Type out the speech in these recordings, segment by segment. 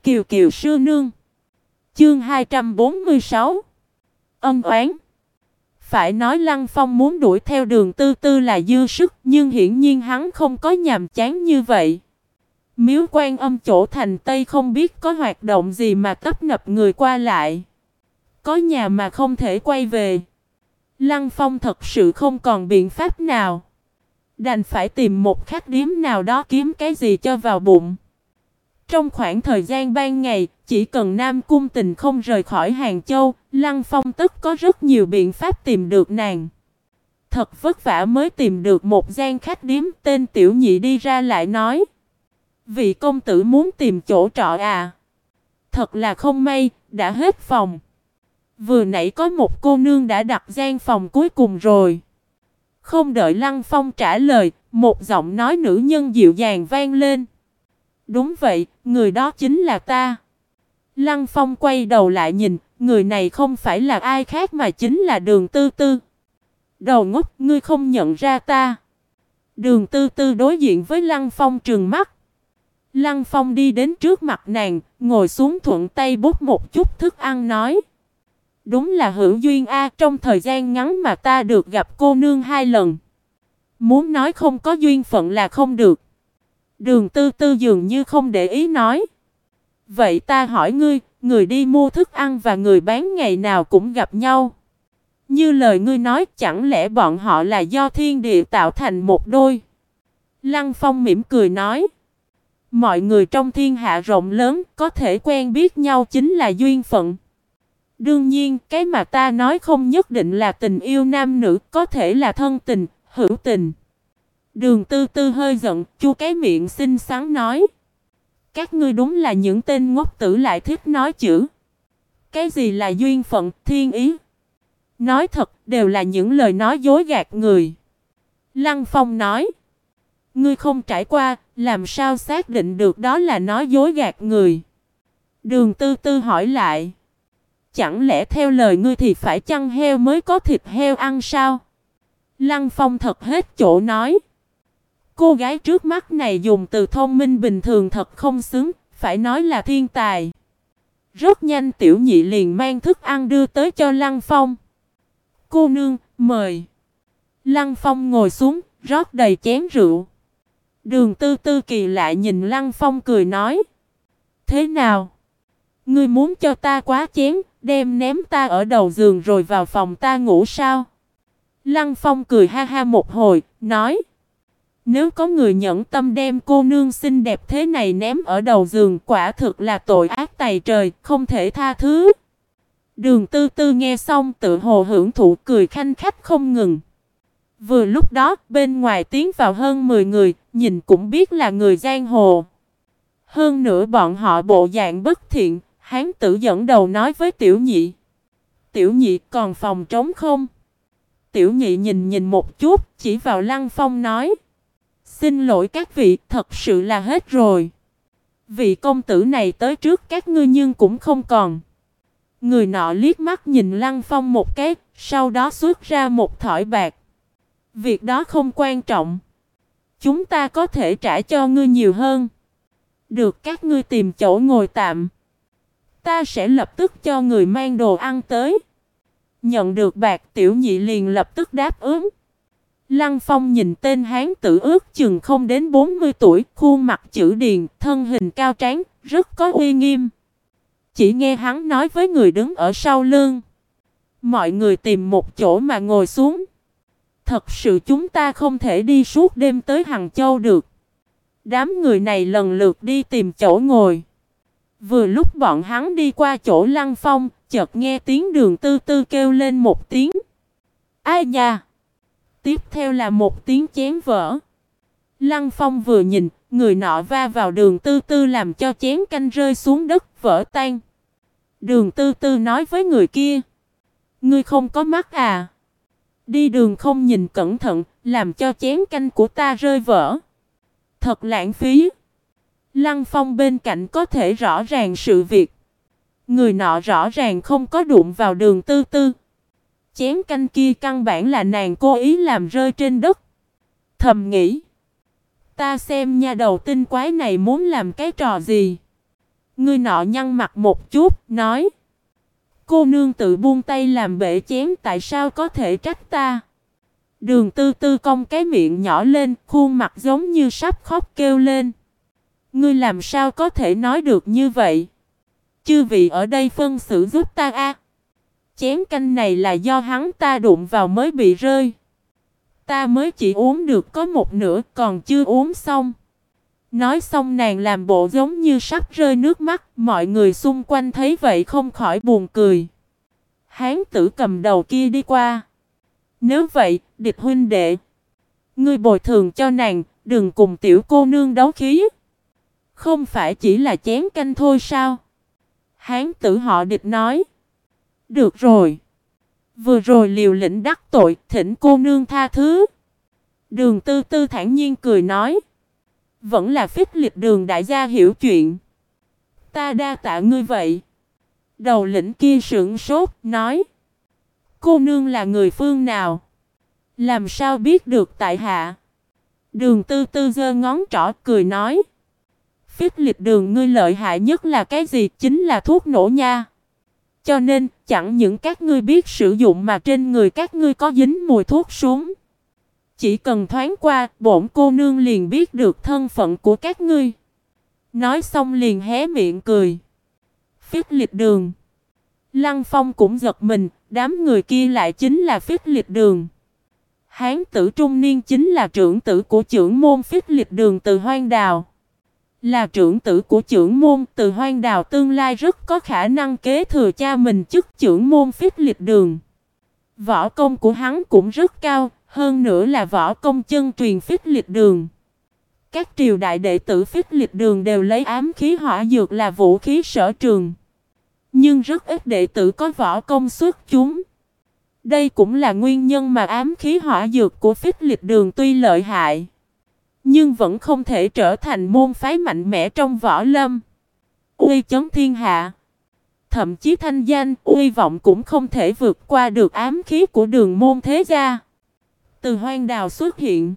Kiều Kiều sư nương. Chương 246. Ân oán. Phải nói Lăng Phong muốn đuổi theo Đường Tư Tư là dư sức, nhưng hiển nhiên hắn không có nhàm chán như vậy. Miếu Quan Âm chỗ thành Tây không biết có hoạt động gì mà tấp nập người qua lại. Có nhà mà không thể quay về. Lăng Phong thật sự không còn biện pháp nào. Đành phải tìm một khách điếm nào đó kiếm cái gì cho vào bụng. Trong khoảng thời gian ban ngày, chỉ cần Nam Cung Tình không rời khỏi Hàng Châu, Lăng Phong tất có rất nhiều biện pháp tìm được nàng. Thật vất vả mới tìm được một gian khách điếm. Tên Tiểu Nhị đi ra lại nói: vị công tử muốn tìm chỗ trọ à? Thật là không may, đã hết phòng. Vừa nãy có một cô nương đã đặt gian phòng cuối cùng rồi. Không đợi Lăng Phong trả lời, một giọng nói nữ nhân dịu dàng vang lên. Đúng vậy, người đó chính là ta. Lăng Phong quay đầu lại nhìn, người này không phải là ai khác mà chính là Đường Tư Tư. Đầu ngốc, ngươi không nhận ra ta. Đường Tư Tư đối diện với Lăng Phong trừng mắt. Lăng Phong đi đến trước mặt nàng, ngồi xuống thuận tay bốc một chút thức ăn nói: đúng là hữu duyên a, trong thời gian ngắn mà ta được gặp cô nương 2 lần. Muốn nói không có duyên phận là không được. Đường Tư Tư dường như không để ý nói: vậy ta hỏi ngươi, người đi mua thức ăn và người bán ngày nào cũng gặp nhau. Như lời ngươi nói, chẳng lẽ bọn họ là do thiên địa tạo thành một đôi? Lăng Phong mỉm cười nói: mọi người trong thiên hạ rộng lớn, có thể quen biết nhau chính là duyên phận. Đương nhiên, cái mà ta nói không nhất định là tình yêu nam nữ, có thể là thân tình, hữu tình. Đường Tư Tư hơi giận, chu cái miệng xinh xắn nói: các ngươi đúng là những tên ngốc tử lại thích nói chữ. Cái gì là duyên phận, thiên ý? Nói thật, đều là những lời nói dối gạt người. Lăng Phong nói: ngươi không trải qua, làm sao xác định được đó là nói dối gạt người? Đường Tư Tư hỏi lại: chẳng lẽ theo lời ngươi thì phải chăn heo mới có thịt heo ăn sao? Lăng Phong thật hết chỗ nói: cô gái trước mắt này dùng từ thông minh bình thường thật không xứng, phải nói là thiên tài. Rất nhanh Tiểu Nhị liền mang thức ăn đưa tới cho Lăng Phong. Cô nương, mời. Lăng Phong ngồi xuống, rót đầy chén rượu. Đường Tư Tư kỳ lạ nhìn Lăng Phong cười nói: thế nào? Ngươi muốn cho ta quá chén, đem ném ta ở đầu giường rồi vào phòng ta ngủ sao? Lăng Phong cười ha ha một hồi, nói: nếu có người nhẫn tâm đem cô nương xinh đẹp thế này ném ở đầu giường, quả thực là tội ác tày trời, không thể tha thứ. Đường Tư Tư nghe xong tự hồ hưởng thụ, cười khanh khách không ngừng. Vừa lúc đó, bên ngoài tiến vào hơn 10 người, nhìn cũng biết là người giang hồ. Hơn nữa bọn họ bộ dạng bất thiện, hán tử dẫn đầu nói với Tiểu Nhị: Tiểu Nhị, còn phòng trống không? Tiểu Nhị nhìn một chút, chỉ vào Lăng Phong nói: xin lỗi các vị, thật sự là hết rồi. Vị công tử này tới trước các ngươi nhưng cũng không còn. Người nọ liếc mắt nhìn Lăng Phong một cái, sau đó xuất ra một thỏi bạc. Việc đó không quan trọng. Chúng ta có thể trả cho ngươi nhiều hơn. Được, các ngươi tìm chỗ ngồi tạm. Ta sẽ lập tức cho người mang đồ ăn tới. Nhận được bạc, Tiểu Nhị liền lập tức đáp ứng. Lăng Phong nhìn tên hán tử ước chừng không đến 40 tuổi, khuôn mặt chữ điền, thân hình cao tráng, rất có uy nghiêm. Chỉ nghe hắn nói với người đứng ở sau lưng: mọi người tìm một chỗ mà ngồi xuống. Thật sự chúng ta không thể đi suốt đêm tới Hằng Châu được. Đám người này lần lượt đi tìm chỗ ngồi. Vừa lúc bọn hắn đi qua chỗ Lăng Phong, chợt nghe tiếng Đường Tư Tư kêu lên một tiếng: ai nha! Tiếp theo là một tiếng chén vỡ. Lăng Phong vừa nhìn, người nọ va vào Đường Tư Tư làm cho chén canh rơi xuống đất, vỡ tan. Đường Tư Tư nói với người kia: ngươi không có mắt à? Đi đường không nhìn cẩn thận, làm cho chén canh của ta rơi vỡ. Thật lãng phí. Lăng Phong bên cạnh có thể rõ ràng sự việc. Người nọ rõ ràng không có đụng vào Đường Tư Tư. Chén canh kia căn bản là nàng cố ý làm rơi trên đất. Thầm nghĩ: ta xem nha đầu tinh quái này muốn làm cái trò gì. Người nọ nhăn mặt một chút, nói: cô nương tự buông tay làm bể chén, tại sao có thể trách ta? Đường Tư Tư cong cái miệng nhỏ lên, khuôn mặt giống như sắp khóc kêu lên: ngươi làm sao có thể nói được như vậy? Chư vị ở đây phân xử giúp ta a. Chén canh này là do hắn ta đụng vào mới bị rơi. Ta mới chỉ uống được có một nửa, còn chưa uống xong. Nói xong nàng làm bộ giống như sắp rơi nước mắt, mọi người xung quanh thấy vậy không khỏi buồn cười. Hán tử cầm đầu kia đi qua: nếu vậy, Địch huynh đệ, ngươi bồi thường cho nàng, đừng cùng tiểu cô nương đấu khí. Không phải chỉ là chén canh thôi sao? Hán tử họ Địch nói: được rồi, vừa rồi liều lĩnh đắc tội, thỉnh cô nương tha thứ. Đường Tư Tư thản nhiên cười nói: vẫn là Phích Lịch Đường đại gia hiểu chuyện. Ta đa tạ ngươi vậy. Đầu lĩnh kia sững sốt, nói: cô nương là người phương nào? Làm sao biết được tại hạ? Đường Tư Tư giơ ngón trỏ cười nói: Phích Lịch Đường ngươi lợi hại nhất là cái gì? Chính là thuốc nổ nha. Cho nên, chẳng những các ngươi biết sử dụng mà trên người các ngươi có dính mùi thuốc súng. Chỉ cần thoáng qua, bổn cô nương liền biết được thân phận của các ngươi. Nói xong liền hé miệng cười. Phích Lịch Đường. Lăng Phong cũng giật mình, đám người kia lại chính là Phích Lịch Đường. Hán tử trung niên chính là trưởng tử của trưởng môn Phích Lịch Đường Từ Hoang Đào. Là trưởng tử của trưởng môn, Từ Hoang Đào tương lai rất có khả năng kế thừa cha mình chức trưởng môn Phích Lịch Đường. Võ công của hắn cũng rất cao, hơn nữa là võ công chân truyền Phích Lịch Đường. Các triều đại đệ tử Phích Lịch Đường đều lấy ám khí hỏa dược là vũ khí sở trường. Nhưng rất ít đệ tử có võ công xuất chúng. Đây cũng là nguyên nhân mà ám khí hỏa dược của Phích Lịch Đường tuy lợi hại, nhưng vẫn không thể trở thành môn phái mạnh mẽ trong võ lâm, uy chấn thiên hạ. Thậm chí thanh danh, uy vọng cũng không thể vượt qua được ám khí của Đường môn thế gia. Từ Hoang Đào xuất hiện,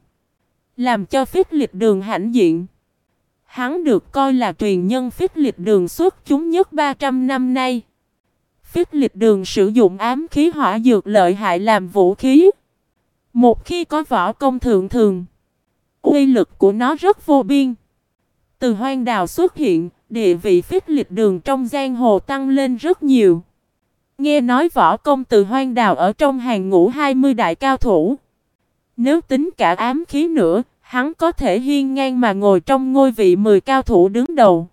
làm cho Phích Lịch Đường hãnh diện. Hắn được coi là truyền nhân Phích Lịch Đường xuất chúng nhất 300 năm nay. Phích Lịch Đường sử dụng ám khí hỏa dược lợi hại làm vũ khí. Một khi có võ công thượng thường, uy lực của nó rất vô biên. Từ Hoang Đào xuất hiện, địa vị Phích Lịch Đường trong giang hồ tăng lên rất nhiều. Nghe nói võ công Từ Hoang Đào ở trong hàng ngũ 20 đại cao thủ. Nếu tính cả ám khí nữa, hắn có thể hiên ngang mà ngồi trong ngôi vị 10 cao thủ đứng đầu.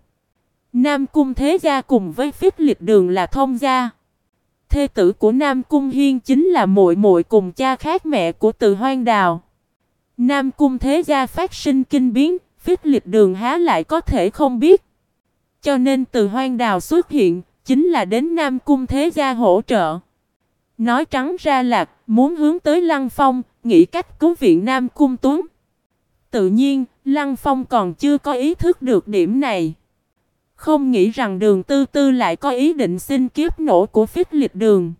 Nam Cung Thế Gia cùng với Phích Lịch Đường là thông gia. Thê tử của Nam Cung Hiên chính là muội muội cùng cha khác mẹ của Từ Hoang Đào. Nam Cung Thế Gia phát sinh kinh biến, Phích Lịch Đường há lại có thể không biết. Cho nên Từ Hoang Đào xuất hiện, chính là đến Nam Cung Thế Gia hỗ trợ. Nói trắng ra là muốn hướng tới Lăng Phong, nghĩ cách cứu viện Nam Cung Tuấn. Tự nhiên, Lăng Phong còn chưa có ý thức được điểm này. Không nghĩ rằng Đường Tư Tư lại có ý định xin kiếp nổ của Phích Lịch Đường.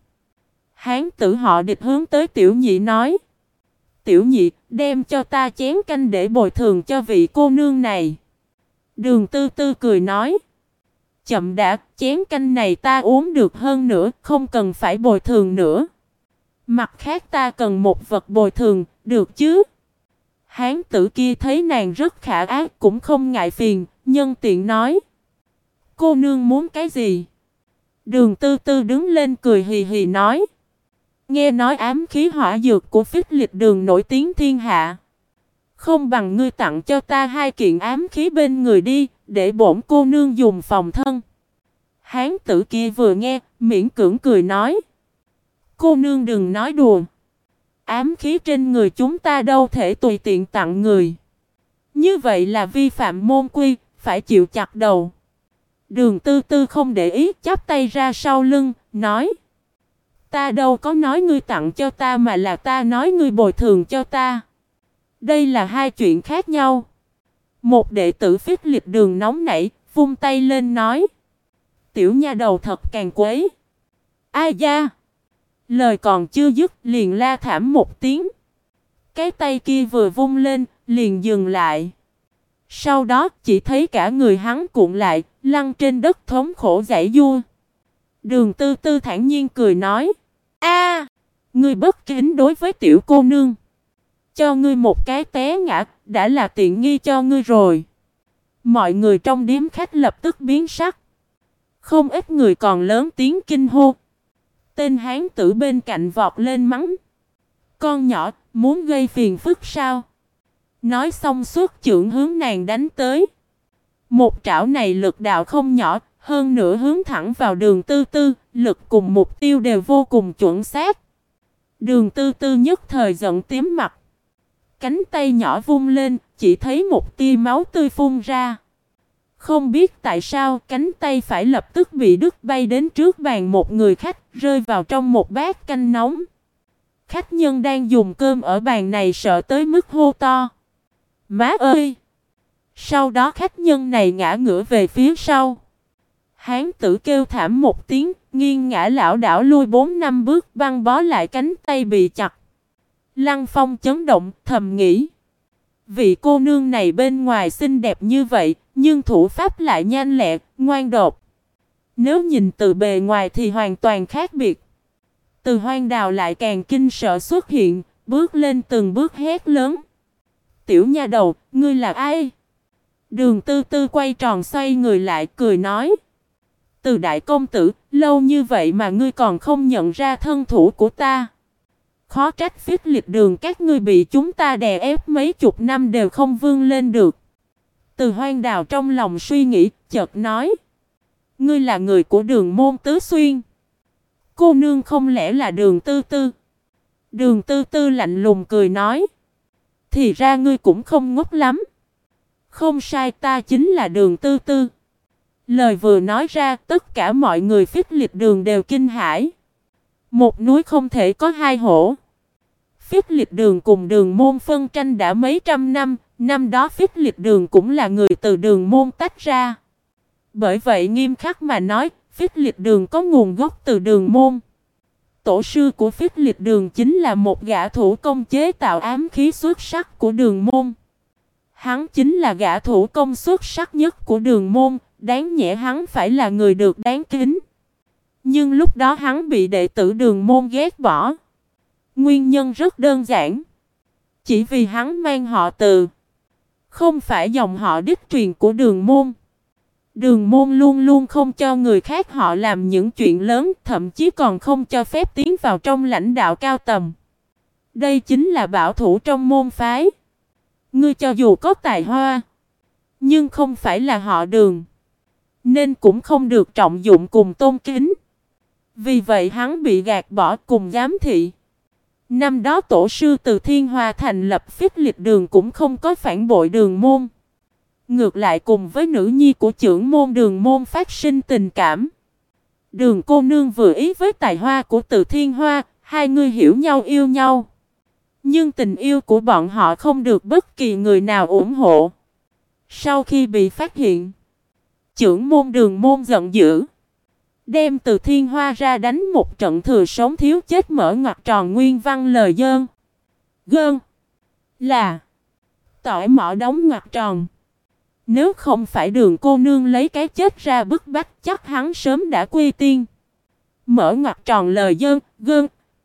Hán tử họ Địch hướng tới Tiểu Nhị nói: Tiểu Nhị, đem cho ta chén canh để bồi thường cho vị cô nương này. Đường Tư Tư cười nói: chậm đã, chén canh này ta uống được hơn nữa, không cần phải bồi thường nữa. Mặt khác ta cần một vật bồi thường, được chứ? Hán tử kia thấy nàng rất khả ác cũng không ngại phiền, nhân tiện nói: cô nương muốn cái gì? Đường Tư Tư đứng lên cười hì hì nói: nghe nói ám khí hỏa dược của Phích Lịch Đường nổi tiếng thiên hạ. Không bằng ngươi tặng cho ta 2 kiện ám khí bên người đi, để bổn cô nương dùng phòng thân. Hán tử kia vừa nghe, miễn cưỡng cười nói: cô nương đừng nói đùa. Ám khí trên người chúng ta đâu thể tùy tiện tặng người. Như vậy là vi phạm môn quy, phải chịu chặt đầu. Đường Tư Tư không để ý, chắp tay ra sau lưng, nói: ta đâu có nói ngươi tặng cho ta, mà là ta nói ngươi bồi thường cho ta. Đây là 2 chuyện khác nhau. Một đệ tử Phích Lịch Đường nóng nảy, vung tay lên nói: tiểu nha đầu thật càng quấy. Ai da? Lời còn chưa dứt, liền la thảm một tiếng. Cái tay kia vừa vung lên, liền dừng lại. Sau đó chỉ thấy cả người hắn cuộn lại, lăn trên đất thống khổ giãy giụa. Đường Tư Tư thản nhiên cười nói: "A, ngươi bất kính đối với tiểu cô nương. Cho ngươi một cái té ngã, đã là tiện nghi cho ngươi rồi." Mọi người trong điếm khách lập tức biến sắc. Không ít người còn lớn tiếng kinh hô. Tên hán tử bên cạnh vọt lên mắng: "Con nhỏ, muốn gây phiền phức sao?" Nói xong xuất chưởng hướng nàng đánh tới. Một trảo này lực đạo không nhỏ, hơn nữa hướng thẳng vào Đường Tư Tư, lực cùng mục tiêu đều vô cùng chuẩn xác. Đường Tư Tư nhất thời giận tím mặt. Cánh tay nhỏ vung lên, chỉ thấy một tia máu tươi phun ra. Không biết tại sao cánh tay phải lập tức bị đứt bay đến trước bàn một người khách, rơi vào trong một bát canh nóng. Khách nhân đang dùng cơm ở bàn này sợ tới mức hô to: "Má ơi!" Sau đó khách nhân này ngã ngửa về phía sau. Hán tử kêu thảm một tiếng, nghiêng ngã lảo đảo lui 4-5 bước, băng bó lại cánh tay bị chặt. Lăng Phong chấn động, thầm nghĩ: vị cô nương này bên ngoài xinh đẹp như vậy, nhưng thủ pháp lại nhanh lẹ, ngoan độc. Nếu nhìn từ bề ngoài thì hoàn toàn khác biệt. Từ Hoang Đào lại càng kinh sợ xuất hiện, bước lên từng bước hét lớn: "Tiểu nha đầu, ngươi là ai?" Đường Tư Tư quay tròn xoay người lại cười nói: "Từ đại công tử, lâu như vậy mà ngươi còn không nhận ra thân thủ của ta. Khó trách Phích Lịch Đường các ngươi bị chúng ta đè ép mấy chục năm đều không vươn lên được." Từ Hoang Đào trong lòng suy nghĩ, chợt nói: "Ngươi là người của Đường môn Tứ Xuyên. Cô nương không lẽ là Đường Tư Tư?" Đường Tư Tư lạnh lùng cười nói: "Thì ra ngươi cũng không ngốc lắm. Không sai, ta chính là Đường Tư Tư." Lời vừa nói ra, tất cả mọi người Phích Lịch Đường đều kinh hãi. Một núi không thể có hai hổ. Phích Lịch Đường cùng Đường môn phân tranh đã mấy trăm năm, năm đó Phích Lịch Đường cũng là người từ Đường môn tách ra. Bởi vậy nghiêm khắc mà nói, Phích Lịch Đường có nguồn gốc từ Đường môn. Tổ sư của Phích Lịch Đường chính là một gã thủ công chế tạo ám khí xuất sắc của Đường môn. Hắn chính là gã thủ công xuất sắc nhất của Đường môn, đáng nhẽ hắn phải là người được đáng kính. Nhưng lúc đó hắn bị đệ tử Đường môn ghét bỏ. Nguyên nhân rất đơn giản. Chỉ vì hắn mang họ Từ, không phải dòng họ đích truyền của Đường môn. Đường môn luôn luôn không cho người khác họ làm những chuyện lớn, thậm chí còn không cho phép tiến vào trong lãnh đạo cao tầm. Đây chính là bảo thủ trong môn phái. Ngươi cho dù có tài hoa, nhưng không phải là họ Đường, nên cũng không được trọng dụng cùng tôn kính. Vì vậy hắn bị gạt bỏ cùng giám thị. Năm đó tổ sư từ Thiên Hoa thành lập Phích Lịch Đường cũng không có phản bội Đường môn. Ngược lại cùng với nữ nhi của trưởng môn Đường môn phát sinh tình cảm. Đường cô nương vừa ý với tài hoa của Từ Thiên Hoa, hai người hiểu nhau yêu nhau. Nhưng tình yêu của bọn họ không được bất kỳ người nào ủng hộ. Sau khi bị phát hiện, trưởng môn Đường môn giận dữ, đem Từ Thiên Hoa ra đánh một trận thừa sống thiếu chết, mở ngoặc tròn nguyên văn lời dơn gơn là tỏi mỏ đóng ngoặc tròn. Nếu không phải Đường cô nương lấy cái chết ra bức bách, chắc hắn sớm đã quy tiên. Mở ngoặc tròn lời dơn gơn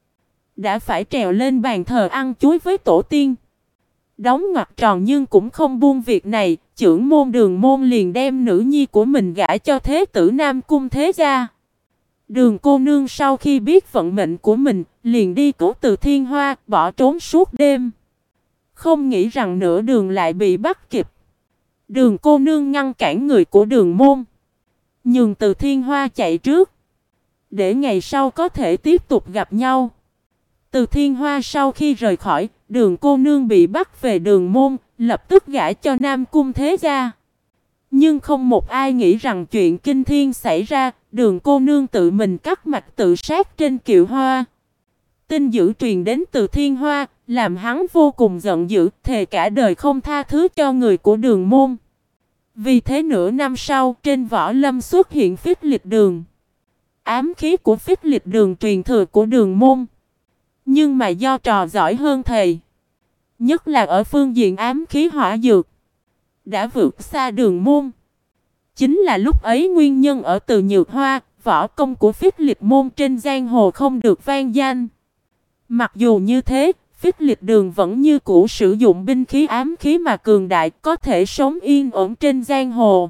đã phải trèo lên bàn thờ ăn chuối với tổ tiên. Đóng ngoặc tròn nhưng cũng không buông việc này, trưởng môn Đường môn liền đem nữ nhi của mình gả cho thế tử Nam Cung Thế Gia. Đường cô nương sau khi biết vận mệnh của mình, liền đi cứu Từ Thiên Hoa, bỏ trốn suốt đêm. Không nghĩ rằng nửa đường lại bị bắt kịp. Đường cô nương ngăn cản người của Đường môn, nhường Từ Thiên Hoa chạy trước, để ngày sau có thể tiếp tục gặp nhau. Từ Thiên Hoa sau khi rời khỏi, Đường cô nương bị bắt về Đường môn, lập tức gả cho Nam Cung Thế Gia. Nhưng không một ai nghĩ rằng chuyện kinh thiên xảy ra, Đường cô nương tự mình cắt mạch tự sát trên kiệu hoa. Tin dữ truyền đến Từ Thiên Hoa, làm hắn vô cùng giận dữ, thề cả đời không tha thứ cho người của Đường môn. Vì thế nửa năm sau, trên võ lâm xuất hiện Phích Lịch Đường. Ám khí của Phích Lịch Đường truyền thừa của Đường môn. Nhưng mà do trò giỏi hơn thầy, nhất là ở phương diện ám khí hỏa dược, đã vượt xa Đường Môn. Chính là lúc ấy nguyên nhân ở Từ Nhược Hoa, võ công của Phích Lịch môn trên giang hồ không được vang danh. Mặc dù như thế, Phích Lịch Đường vẫn như cũ sử dụng binh khí ám khí mà cường đại, có thể sống yên ổn trên giang hồ.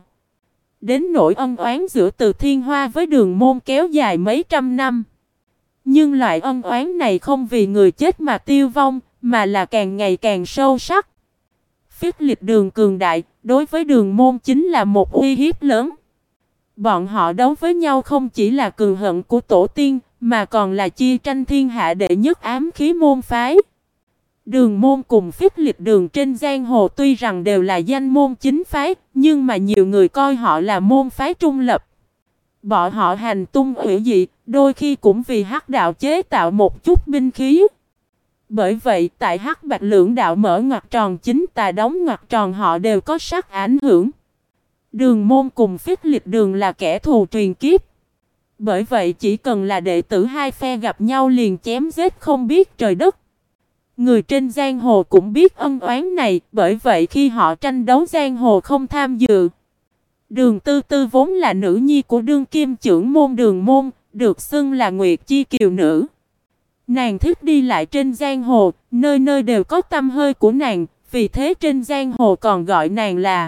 Đến nỗi ân oán giữa Từ Thiên Hoa với Đường Môn kéo dài mấy trăm năm. Nhưng loại ân oán này không vì người chết mà tiêu vong, mà là càng ngày càng sâu sắc. Phích Lịch Đường cường đại, đối với Đường Môn chính là một uy hiếp lớn. Bọn họ đấu với nhau không chỉ là cường hận của tổ tiên, mà còn là chia tranh thiên hạ đệ nhất ám khí môn phái. Đường Môn cùng Phích Lịch Đường trên giang hồ tuy rằng đều là danh môn chính phái, nhưng mà nhiều người coi họ là môn phái trung lập. Bọn họ hành tung hủy dị, đôi khi cũng vì hắc đạo chế tạo một chút binh khí. Bởi vậy tại hắc bạch lưỡng đạo mở ngoặc tròn chính tà đóng ngoặc tròn họ đều có sắc ảnh hưởng. Đường Môn cùng Phích Lịch Đường là kẻ thù truyền kiếp. Bởi vậy chỉ cần là đệ tử hai phe gặp nhau liền chém giết không biết trời đất. Người trên giang hồ cũng biết ân oán này, bởi vậy khi họ tranh đấu giang hồ không tham dự. Đường Tư Tư vốn là nữ nhi của đương kim trưởng môn Đường Môn, được xưng là Nguyệt Chi Kiều Nữ. Nàng thích đi lại trên giang hồ, nơi nơi đều có tăm hơi của nàng, vì thế trên giang hồ còn gọi nàng là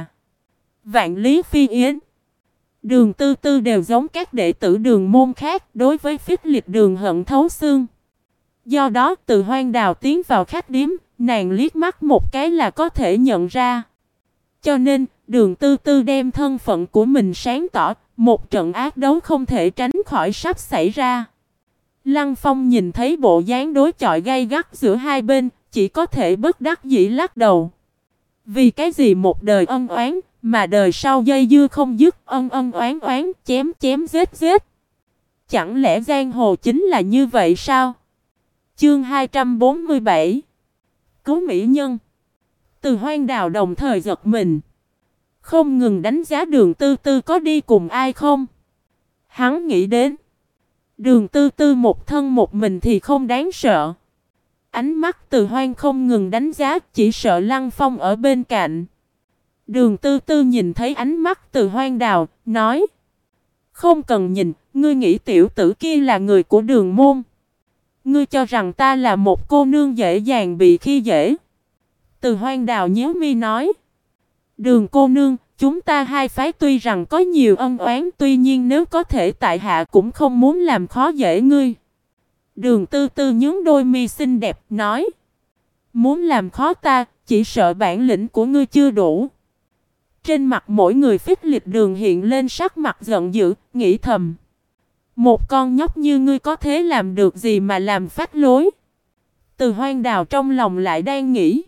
Vạn Lý Phi Yến. Đường Tư Tư đều giống các đệ tử Đường Môn khác, đối với Phích Lịch Đường hận thấu xương. Do đó từ Hoang Đào tiến vào khách điếm, nàng liếc mắt một cái là có thể nhận ra. Cho nên, Đường Tư Tư đem thân phận của mình sáng tỏ, một trận ác đấu không thể tránh khỏi sắp xảy ra. Lăng Phong nhìn thấy bộ dáng đối chọi gay gắt giữa hai bên, chỉ có thể bất đắc dĩ lắc đầu. Vì cái gì một đời ân oán, mà đời sau dây dưa không dứt, ân ân oán oán, chém chém giết giết. Chẳng lẽ giang hồ chính là như vậy sao? Chương 247 Cứu mỹ nhân. Từ Hoang Đào đồng thời giật mình, không ngừng đánh giá Đường Tư Tư có đi cùng ai không. Hắn nghĩ đến, Đường Tư Tư một thân một mình thì không đáng sợ. Ánh mắt Từ Hoang không ngừng đánh giá, chỉ sợ Lăng Phong ở bên cạnh. Đường Tư Tư nhìn thấy ánh mắt Từ Hoang Đào, nói: không cần nhìn, ngươi nghĩ tiểu tử kia là người của Đường Môn. Ngươi cho rằng ta là một cô nương dễ dàng bị khi dễ. Từ Hoang Đào nhíu mi nói: Đường cô nương, chúng ta hai phái tuy rằng có nhiều ân oán, tuy nhiên nếu có thể tại hạ cũng không muốn làm khó dễ ngươi. Đường Tư Tư nhướng đôi mi xinh đẹp, nói: muốn làm khó ta, chỉ sợ bản lĩnh của ngươi chưa đủ. Trên mặt mỗi người Phích Lịch Đường hiện lên sắc mặt giận dữ, nghĩ thầm: một con nhóc như ngươi có thế làm được gì mà làm phách lối. Từ Hoang Đào trong lòng lại đang nghĩ,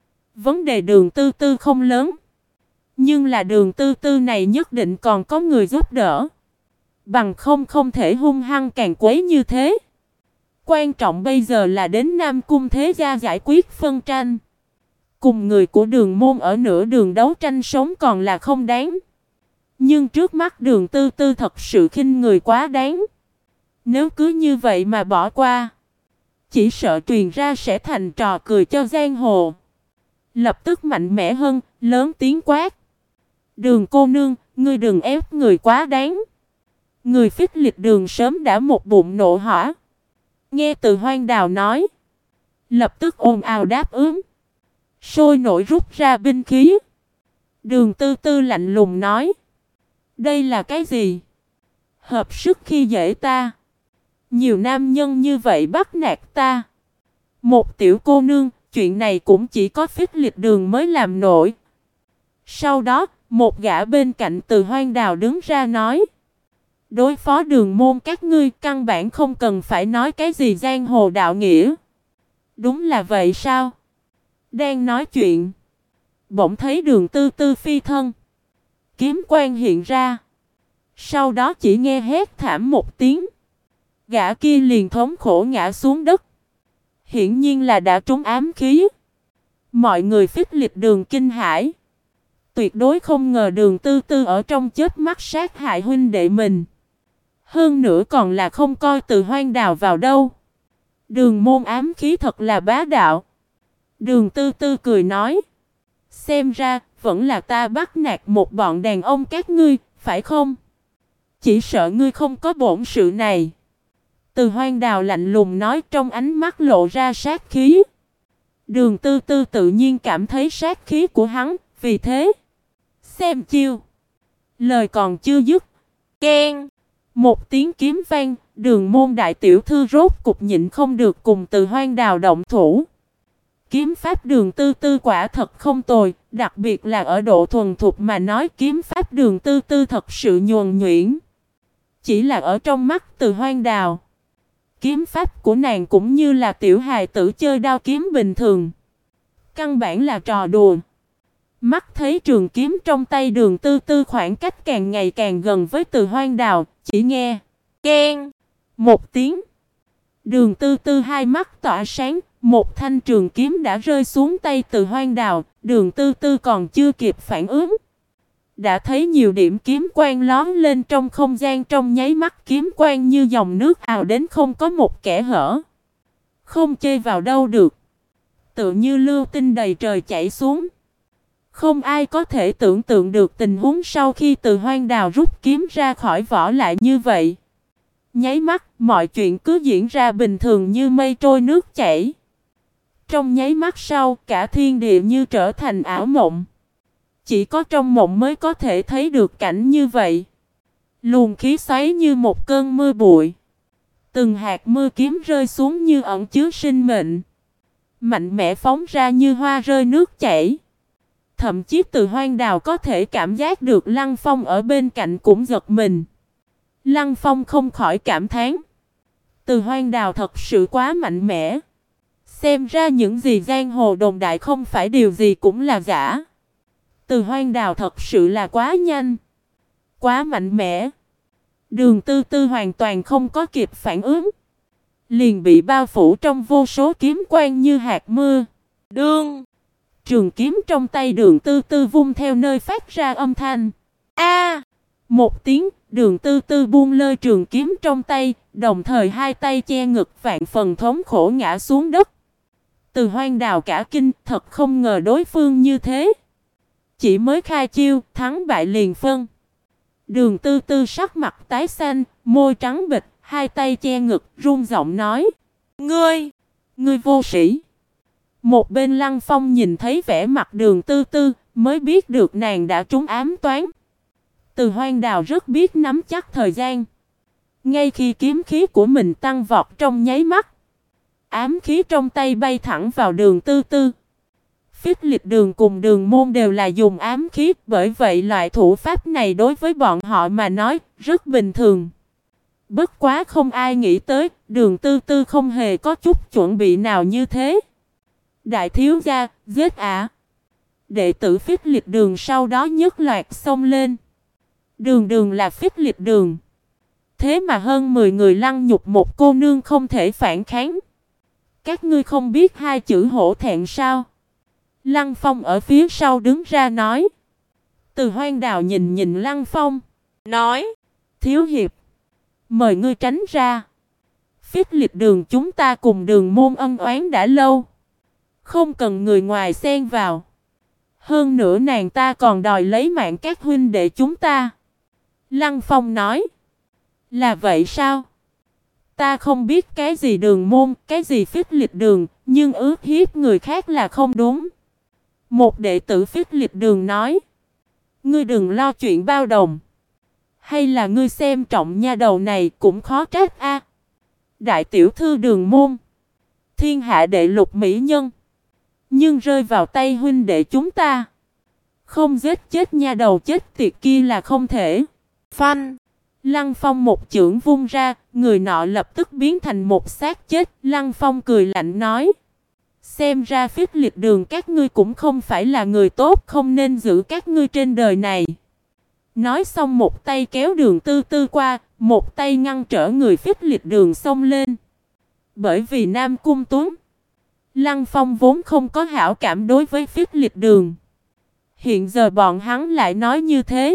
vấn đề Đường Tư Tư không lớn, nhưng là Đường Tư Tư này nhất định còn có người giúp đỡ. Bằng không thể hung hăng càng quấy như thế. Quan trọng bây giờ là đến Nam Cung Thế Gia giải quyết phân tranh. Cùng người của Đường Môn ở nửa đường đấu tranh sống còn là không đáng. Nhưng trước mắt Đường Tư Tư thật sự khinh người quá đáng. Nếu cứ như vậy mà bỏ qua, chỉ sợ truyền ra sẽ thành trò cười cho giang hồ. Lập tức mạnh mẽ hơn, lớn tiếng quát: Đường cô nương, ngươi đừng ép người quá đáng. Người Phích Lịch Đường sớm đã một bụng nộ hỏa. Nghe Từ Hoang Đào nói, lập tức ồn ào đáp ứng, sôi nổi rút ra binh khí. Đường Tư Tư lạnh lùng nói: đây là cái gì? Hợp sức khi dễ ta. Nhiều nam nhân như vậy bắt nạt ta. Một tiểu cô nương, chuyện này cũng chỉ có Phích Lịch Đường mới làm nổi. Sau đó, một gã bên cạnh Từ Hoang Đào đứng ra nói: đối phó Đường Môn các ngươi căn bản không cần phải nói cái gì giang hồ đạo nghĩa. Đúng là vậy sao? Đang nói chuyện, bỗng thấy Đường Tư Tư phi thân, kiếm quang hiện ra. Sau đó chỉ nghe hét thảm một tiếng, gã kia liền thống khổ ngã xuống đất. Hiển nhiên là đã trúng ám khí. Mọi người Phích Lịch Đường kinh hãi, tuyệt đối không ngờ Đường Tư Tư ở trong chớp mắt sát hại huynh đệ mình. Hơn nữa còn là không coi Từ Hoang Đào vào đâu. Đường Môn ám khí thật là bá đạo. Đường Tư Tư cười nói: xem ra vẫn là ta bắt nạt một bọn đàn ông các ngươi, phải không? Chỉ sợ ngươi không có bổn sự này. Từ Hoang Đào lạnh lùng nói, trong ánh mắt lộ ra sát khí. Đường Tư Tư tự nhiên cảm thấy sát khí của hắn, vì thế xem chiêu. Lời còn chưa dứt, keng, một tiếng kiếm vang, Đường Môn đại tiểu thư rốt cục nhịn không được cùng Từ Hoang Đào động thủ. Kiếm pháp Đường Tư Tư quả thật không tồi, đặc biệt là ở độ thuần thục mà nói, kiếm pháp Đường Tư Tư thật sự nhuần nhuyễn. Chỉ là ở trong mắt Từ Hoang Đào, kiếm pháp của nàng cũng như là tiểu hài tử chơi đao kiếm bình thường, căn bản là trò đùa. Mắt thấy trường kiếm trong tay Đường Tư Tư khoảng cách càng ngày càng gần với Từ Hoang Đào, chỉ nghe keng một tiếng, Đường Tư Tư hai mắt tỏa sáng, một thanh trường kiếm đã rơi xuống tay Từ Hoang Đào. Đường Tư Tư còn chưa kịp phản ứng, đã thấy nhiều điểm kiếm quang lóe lên trong không gian, trong nháy mắt kiếm quang như dòng nước ào đến không có một kẽ hở, không chê vào đâu được, tựa như lưu tinh đầy trời chảy xuống. Không ai có thể tưởng tượng được tình huống sau khi Từ Hoang Đào rút kiếm ra khỏi vỏ lại như vậy. Nháy mắt, mọi chuyện cứ diễn ra bình thường như mây trôi nước chảy. Trong nháy mắt sau, cả thiên địa như trở thành ảo mộng. Chỉ có trong mộng mới có thể thấy được cảnh như vậy. Luồng khí xoáy như một cơn mưa bụi. Từng hạt mưa kiếm rơi xuống như ẩn chứa sinh mệnh, mạnh mẽ phóng ra như hoa rơi nước chảy. Thậm chí Từ Hoang Đào có thể cảm giác được Lăng Phong ở bên cạnh cũng giật mình. Lăng Phong không khỏi cảm thán, Từ Hoang Đào thật sự quá mạnh mẽ. Xem ra những gì giang hồ đồn đại không phải điều gì cũng là giả. Từ Hoang Đào thật sự là quá nhanh, quá mạnh mẽ. Đường Tư Tư hoàn toàn không có kịp phản ứng, liền bị bao phủ trong vô số kiếm quang như hạt mưa. Đương, trường kiếm trong tay Đường Tư Tư vung theo nơi phát ra âm thanh A, một tiếng, Đường Tư Tư buông lơi trường kiếm trong tay, đồng thời hai tay che ngực vạn phần thống khổ ngã xuống đất. Từ Hoang Đào cả kinh, thật không ngờ đối phương như thế. Chỉ mới khai chiêu, thắng bại liền phân. Đường Tư Tư sắc mặt tái xanh, môi trắng bệch, hai tay che ngực, run giọng nói: Ngươi vô sĩ. Một bên Lăng Phong nhìn thấy vẻ mặt Đường Tư Tư, mới biết được nàng đã trúng ám toán. Từ Hoang Đào rất biết nắm chắc thời gian. Ngay khi kiếm khí của mình tăng vọt trong nháy mắt, ám khí trong tay bay thẳng vào Đường Tư Tư. Phích Lịch Đường cùng Đường Môn đều là dùng ám khí, bởi vậy loại thủ pháp này đối với bọn họ mà nói rất bình thường. Bất quá không ai nghĩ tới, Đường Tư Tư không hề có chút chuẩn bị nào như thế. Đại thiếu gia, giết ả! Đệ tử Phích Lịch Đường sau đó nhất loạt xông lên. Đường là Phích Lịch Đường, thế mà hơn 10 người lăng nhục một cô nương không thể phản kháng. Các ngươi không biết hai chữ hổ thẹn sao? Lăng Phong ở phía sau đứng ra nói. Từ Hoang Đào nhìn Lăng Phong, nói: Thiếu hiệp, mời ngươi tránh ra. Phích Lịch Đường chúng ta cùng Đường Môn ân oán đã lâu, không cần người ngoài xen vào. Hơn nữa nàng ta còn đòi lấy mạng các huynh đệ chúng ta. Lăng Phong nói: Là vậy sao? Ta không biết cái gì Đường Môn, cái gì Phích Lịch Đường, nhưng ước hiếp người khác là không đúng. Một đệ tử Phích Lịch Đường nói: Ngươi đừng lo chuyện bao đồng. Hay là ngươi xem trọng nha đầu này cũng khó trách a. Đại tiểu thư Đường Môn, thiên hạ đệ lục mỹ nhân, nhưng rơi vào tay huynh đệ chúng ta, không giết chết nha đầu chết tiệt kia là không thể. Phanh! Lăng Phong một chưởng vung ra, người nọ lập tức biến thành một xác chết. Lăng Phong cười lạnh nói: Xem ra Phích Lịch Đường các ngươi cũng không phải là người tốt, không nên giữ các ngươi trên đời này. Nói xong một tay kéo Đường Tư Tư qua, một tay ngăn trở người Phích Lịch Đường xông lên. Bởi vì Nam Cung Tuấn, Lăng Phong vốn không có hảo cảm đối với Phích Lịch Đường. Hiện giờ bọn hắn lại nói như thế.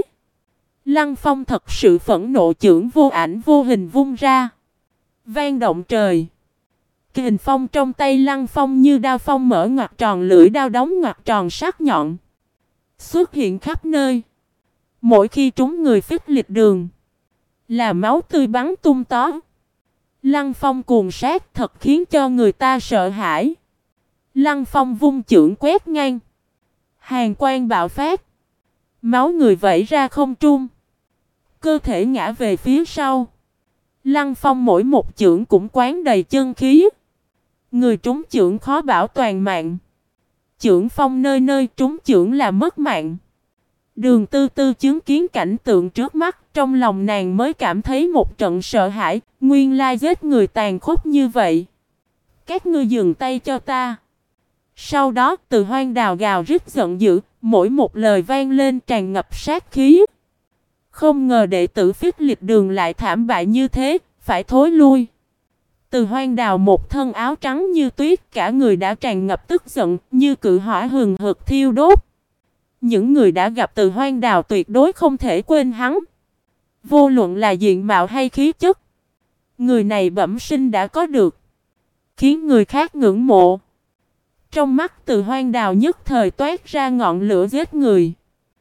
Lăng Phong thật sự phẫn nộ, chưởng vô ảnh vô hình vung ra, vang động trời. Kình phong trong tay Lăng Phong như đao phong mở ngoặt tròn, lưỡi đao đóng ngoặt tròn sắc nhọn. xuất hiện khắp nơi. Mỗi khi trúng người phích lịch đường, là máu tươi bắn tung tóe. Lăng Phong cuồng sát thật khiến cho người ta sợ hãi. Lăng Phong vung chưởng quét ngang, hàn quang bạo phát, máu người vẩy ra không trung, cơ thể ngã về phía sau. Lăng Phong mỗi một chưởng cũng quán đầy chân khí. Người trúng chưởng khó bảo toàn mạng. Chưởng phong nơi nơi trúng chưởng là mất mạng. Đường Tư Tư chứng kiến cảnh tượng trước mắt, trong lòng nàng mới cảm thấy một trận sợ hãi. Nguyên lai giết người tàn khốc như vậy. Các ngươi dừng tay cho ta. Sau đó Từ Hoang Đào gào rít giận dữ, mỗi một lời vang lên tràn ngập sát khí. Không ngờ đệ tử phích lịch đường lại thảm bại như thế, phải thối lui. Từ Hoang Đào một thân áo trắng như tuyết, cả người đã tràn ngập tức giận, như cự hỏa hừng hực thiêu đốt. Những người đã gặp Từ Hoang Đào tuyệt đối không thể quên hắn. Vô luận là diện mạo hay khí chất, người này bẩm sinh đã có được, khiến người khác ngưỡng mộ. Trong mắt Từ Hoang Đào nhất thời toát ra ngọn lửa giết người.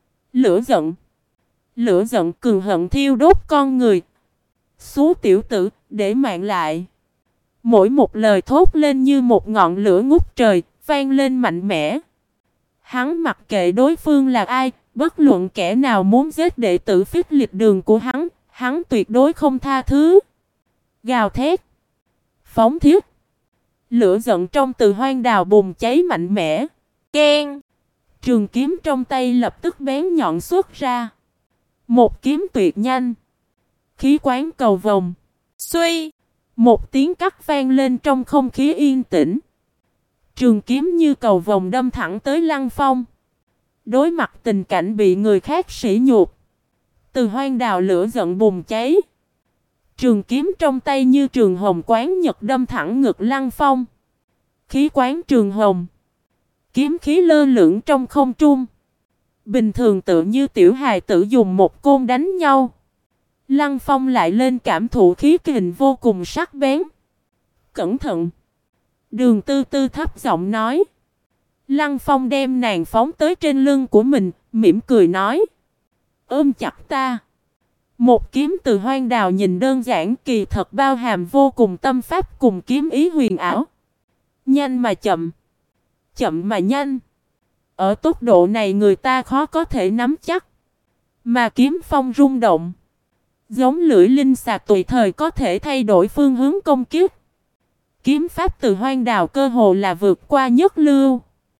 Lửa giận cường hận thiêu đốt con người. Xú tiểu tử, để mạng lại. Mỗi một lời thốt lên như một ngọn lửa ngút trời, vang lên mạnh mẽ. Hắn mặc kệ đối phương là ai, bất luận kẻ nào muốn giết đệ tử phích lịch đường của hắn tuyệt đối không tha thứ. Gào thét, phóng thiết. Lửa giận trong Từ Hoang Đào bùng cháy mạnh mẽ. Keng! Trường kiếm trong tay lập tức bén nhọn xuất ra. Một kiếm tuyệt nhanh. Khí quán cầu vồng. Xuy! Một tiếng cắt vang lên trong không khí yên tĩnh. Trường kiếm như cầu vồng đâm thẳng tới Lăng Phong. Đối mặt tình cảnh bị người khác sỉ nhục, Từ Hoang Đào lửa giận bùng cháy. Trường kiếm trong tay như trường hồng quán nhật đâm thẳng ngực Lăng Phong. Khí quán trường hồng. Kiếm khí lơ lửng trong không trung. Bình thường tự như tiểu hài tử dùng một côn đánh nhau. Lăng Phong lại lên cảm thụ khí kình vô cùng sắc bén. Cẩn thận! Đường Tư Tư thấp giọng nói. Lăng Phong đem nàng phóng tới trên lưng của mình, mỉm cười nói. Ôm chặt ta! Một kiếm Từ Hoang Đào nhìn đơn giản, kỳ thật bao hàm vô cùng tâm pháp cùng kiếm ý huyền ảo. Nhanh mà chậm, chậm mà nhanh. Ở tốc độ này người ta khó có thể nắm chắc. Mà kiếm phong rung động, giống lưỡi linh xà tùy thời có thể thay đổi phương hướng công kích. Kiếm pháp Từ Hoang Đào cơ hồ là vượt qua nhất lưu.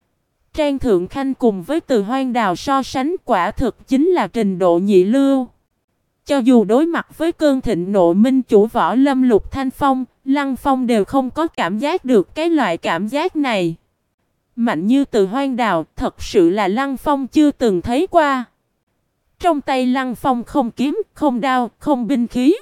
Trang Thượng Khanh cùng với Từ Hoang Đào so sánh quả thực chính là trình độ nhị lưu. Cho dù đối mặt với cơn thịnh nộ minh chủ võ lâm Lục Thanh Phong, Lăng Phong đều không có cảm giác được cái loại cảm giác này. Mạnh như Từ Hoang Đào, thật sự là Lăng Phong chưa từng thấy qua. Trong tay Lăng Phong không kiếm, không đao, không binh khí.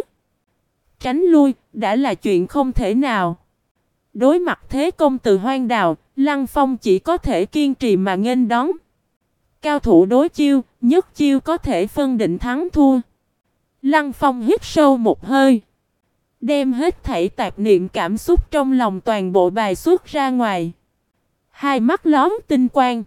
Tránh lui, đã là chuyện không thể nào. Đối mặt thế công Từ Hoang Đào, Lăng Phong chỉ có thể kiên trì mà nghênh đón. Cao thủ đối chiêu, nhất chiêu có thể phân định thắng thua. Lăng Phong hít sâu một hơi, đem hết thảy tạp niệm cảm xúc trong lòng toàn bộ bài xuất ra ngoài. Hai mắt lóe tinh quang.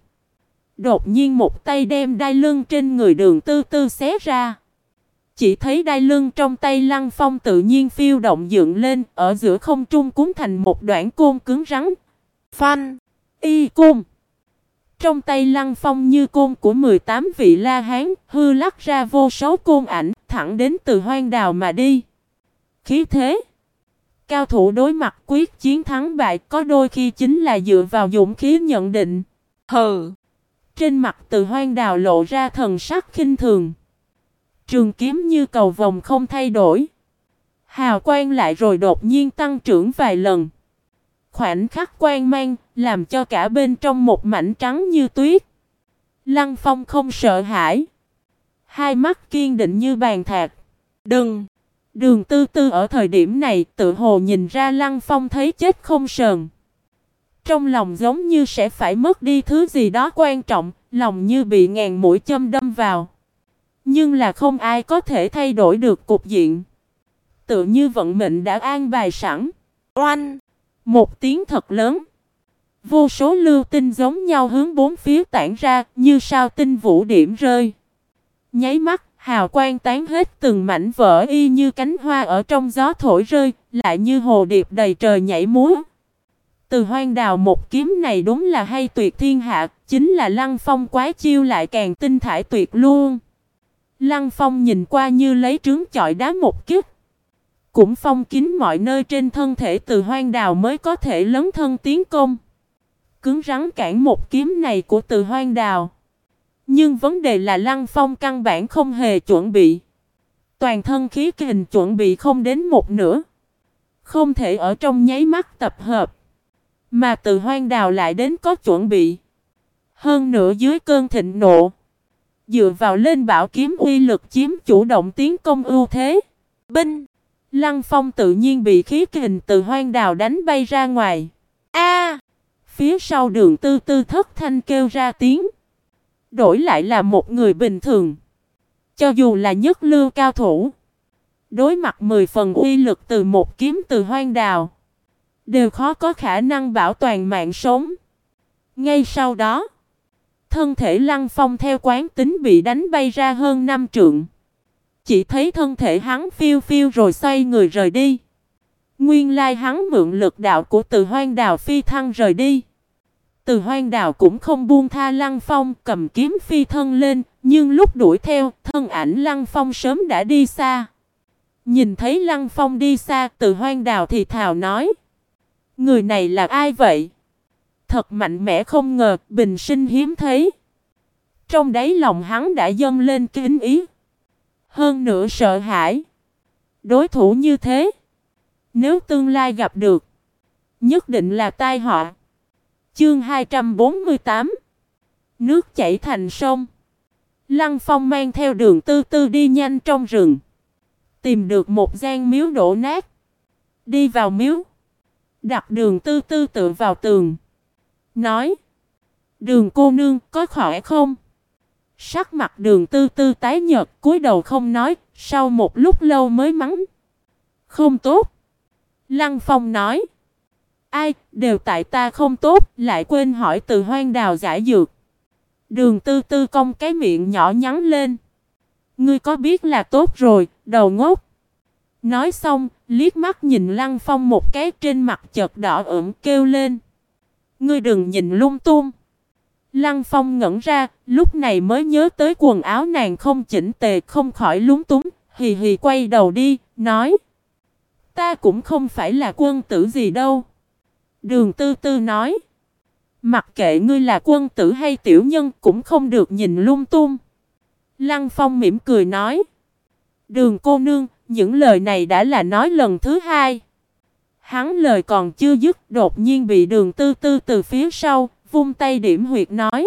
Đột nhiên một tay đem đai lưng trên người Đường Tư Tư xé ra. Chỉ thấy đai lưng trong tay Lăng Phong tự nhiên phiêu động dựng lên, ở giữa không trung cuốn thành một đoạn côn cứng rắn. Phanh! Y côn! Trong tay Lăng Phong như côn của 18 vị La Hán, hư lắc ra vô số côn ảnh, thẳng đến Từ Hoang Đào mà đi. Khí thế! Cao thủ đối mặt quyết chiến thắng bại có đôi khi chính là dựa vào dũng khí nhận định. Hừ! Trên mặt Từ Hoang Đào lộ ra thần sắc khinh thường. Trường kiếm như cầu vồng không thay đổi. Hào quang lại rồi đột nhiên tăng trưởng vài lần. Khoảnh khắc quang mang, làm cho cả bên trong một mảnh trắng như tuyết. Lăng Phong không sợ hãi. Hai mắt kiên định như bàn thạch. Đừng! Đường Tư Tư ở thời điểm này tự hồ nhìn ra Lăng Phong thấy chết không sờn. Trong lòng giống như sẽ phải mất đi thứ gì đó quan trọng, lòng như bị ngàn mũi châm đâm vào. Nhưng là không ai có thể thay đổi được cục diện. Tự như vận mệnh đã an bài sẵn. Oanh! Một tiếng thật lớn. Vô số lưu tinh giống nhau hướng bốn phía tản ra, như sao tinh vũ điểm rơi. Nháy mắt, hào quang tán hết từng mảnh vỡ y như cánh hoa ở trong gió thổi rơi, lại như hồ điệp đầy trời nhảy múa. Từ Hoang Đào một kiếm này đúng là hay tuyệt thiên hạ, chính là Lăng Phong quái chiêu lại càng tinh thải tuyệt luôn. Lăng Phong nhìn qua như lấy trứng chọi đá một kích. Cũng phong kín mọi nơi trên thân thể Từ Hoang Đào mới có thể lấn thân tiến công. Cứng rắn cản một kiếm này của Từ Hoang Đào. Nhưng vấn đề là Lăng Phong căn bản không hề chuẩn bị. Toàn thân khí kình chuẩn bị không đến một nửa. Không thể ở trong nháy mắt tập hợp. Mà Từ Hoang Đào lại đến có chuẩn bị. Hơn nữa dưới cơn thịnh nộ. Dựa vào lên bảo kiếm uy lực chiếm chủ động tiến công ưu thế. Binh! Lăng Phong tự nhiên bị khí kình Từ Hoang Đào đánh bay ra ngoài. A! Phía sau Đường Tư Tư thất thanh kêu ra tiếng. Đổi lại là một người bình thường. Cho dù là nhất lưu cao thủ. Đối mặt 10 phần uy lực từ một kiếm Từ Hoang Đào. Đều khó có khả năng bảo toàn mạng sống. Ngay sau đó. Thân thể Lăng Phong theo quán tính bị đánh bay ra hơn 5 trượng. Chỉ thấy thân thể hắn phiêu phiêu rồi xoay người rời đi. Nguyên lai hắn mượn lực đạo của Từ Hoang Đào phi thăng rời đi. Từ Hoang Đào cũng không buông tha Lăng Phong, cầm kiếm phi thân lên, nhưng lúc đuổi theo, thân ảnh Lăng Phong sớm đã đi xa. Nhìn thấy Lăng Phong đi xa, Từ Hoang Đào thì thào nói: người này là ai vậy? Thật mạnh mẽ không ngờ, bình sinh hiếm thấy. Trong đáy lòng hắn đã dâng lên kính ý. Hơn nữa sợ hãi. Đối thủ như thế, nếu tương lai gặp được, nhất định là tai họa. Chương 248. Nước chảy thành sông. Lăng Phong mang theo Đường Tư Tư đi nhanh trong rừng. Tìm được một gian miếu đổ nát. Đi vào miếu. Đặt Đường Tư Tư tựa vào tường. Nói: Đường cô nương có khỏe không? Sắc mặt Đường Tư Tư tái nhợt, cúi đầu không nói, sau một lúc lâu mới mắng: không tốt. Lăng Phong nói: ai, đều tại ta không tốt, lại quên hỏi Từ Hoang Đào giải dược. Đường Tư Tư cong cái miệng nhỏ nhắn lên. Ngươi có biết là tốt rồi, đầu ngốc. Nói xong, liếc mắt nhìn Lăng Phong một cái, trên mặt chợt đỏ ửng kêu lên: ngươi đừng nhìn lung tung. Lăng Phong ngẩn ra, lúc này mới nhớ tới quần áo nàng không chỉnh tề, không khỏi lúng túng, hì hì quay đầu đi, nói: ta cũng không phải là quân tử gì đâu. Đường Tư Tư nói: mặc kệ ngươi là quân tử hay tiểu nhân cũng không được nhìn lung tung. Lăng Phong mỉm cười nói: Đường cô nương, những lời này đã là nói lần thứ hai. Hắn lời còn chưa dứt, đột nhiên bị Đường Tư Tư từ phía sau vung tay điểm huyệt nói: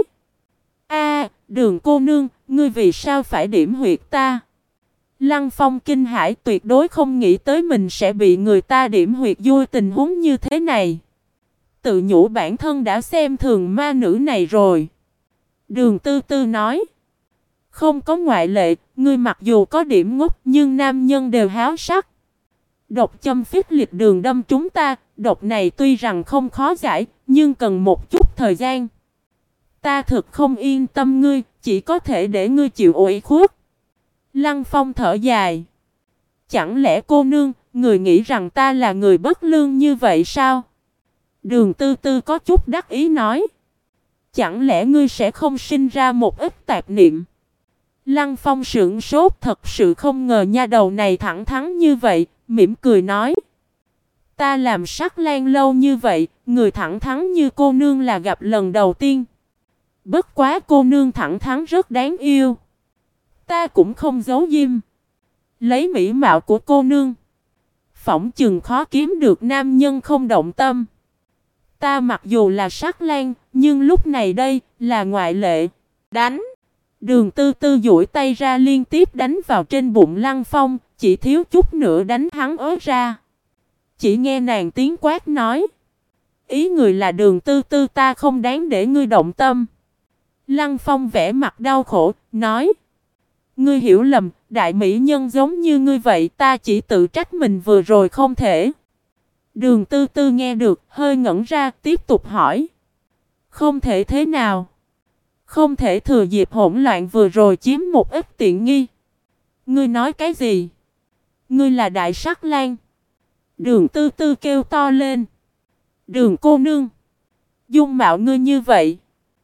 a, Đường cô nương, ngươi vì sao phải điểm huyệt ta? Lăng Phong kinh hãi, tuyệt đối không nghĩ tới mình sẽ bị người ta điểm huyệt vui tình huống như thế này. Tự nhủ bản thân đã xem thường ma nữ này rồi. Đường Tư Tư nói: không có ngoại lệ, ngươi mặc dù có điểm ngốc nhưng nam nhân đều háo sắc. Độc châm phích liệt đường đâm chúng ta, độc này tuy rằng không khó giải, nhưng cần một chút thời gian. Ta thực không yên tâm ngươi, chỉ có thể để ngươi chịu ủy khuất. Lăng Phong thở dài: chẳng lẽ cô nương, người nghĩ rằng ta là người bất lương như vậy sao? Đường Tư Tư có chút đắc ý nói: chẳng lẽ ngươi sẽ không sinh ra một ít tạp niệm? Lăng Phong sững sốt, thật sự không ngờ nha đầu này thẳng thắn như vậy, mỉm cười nói: ta làm sắc lang lâu như vậy, người thẳng thắn như cô nương là gặp lần đầu tiên. Bất quá cô nương thẳng thắn rất đáng yêu. Ta cũng không giấu giếm. Lấy mỹ mạo của cô nương, phỏng chừng khó kiếm được nam nhân không động tâm. Ta mặc dù là sắc lang, nhưng lúc này đây là ngoại lệ. Đánh! Đường Tư Tư duỗi tay ra liên tiếp đánh vào trên bụng Lăng Phong, chỉ thiếu chút nữa đánh hắn ớt ra. Chỉ nghe nàng tiếng quát nói: ý người là Đường Tư Tư ta không đáng để ngươi động tâm. Lăng Phong vẻ mặt đau khổ, nói: ngươi hiểu lầm, đại mỹ nhân giống như ngươi vậy, ta chỉ tự trách mình vừa rồi không thể. Đường Tư Tư nghe được, hơi ngẩn ra, tiếp tục hỏi: Không thể thế nào. Không thể thừa dịp hỗn loạn vừa rồi chiếm một ít tiện nghi. Ngươi nói cái gì? Ngươi là Đại Sắc Lang. Đường Tư Tư kêu to lên. Đường cô nương. Dung mạo ngươi như vậy.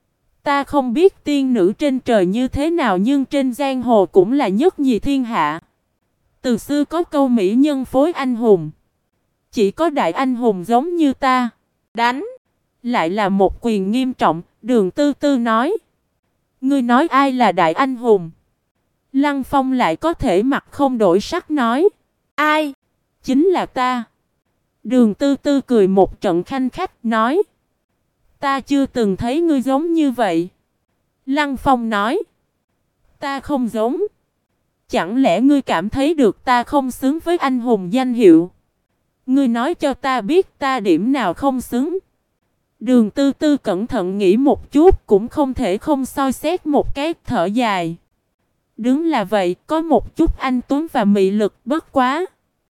Ta không biết tiên nữ trên trời như thế nào nhưng trên giang hồ cũng là nhất nhì thiên hạ. Từ xưa có câu mỹ nhân phối anh hùng. Chỉ có đại anh hùng giống như ta. Đánh. Lại là một quyền nghiêm trọng. Đường Tư Tư nói. Ngươi nói ai là đại anh hùng? Lăng Phong lại có thể mặt không đổi sắc nói. Ai? Chính là ta. Đường Tư Tư cười một trận khanh khách nói. Ta chưa từng thấy ngươi giống như vậy. Lăng Phong nói. Ta không giống. Chẳng lẽ ngươi cảm thấy được ta không xứng với anh hùng danh hiệu? Ngươi nói cho ta biết ta điểm nào không xứng. Đường Tư Tư cẩn thận nghĩ một chút cũng không thể không soi xét một cái thở dài. Đứng là vậy, có một chút anh tuấn và mị lực bất quá.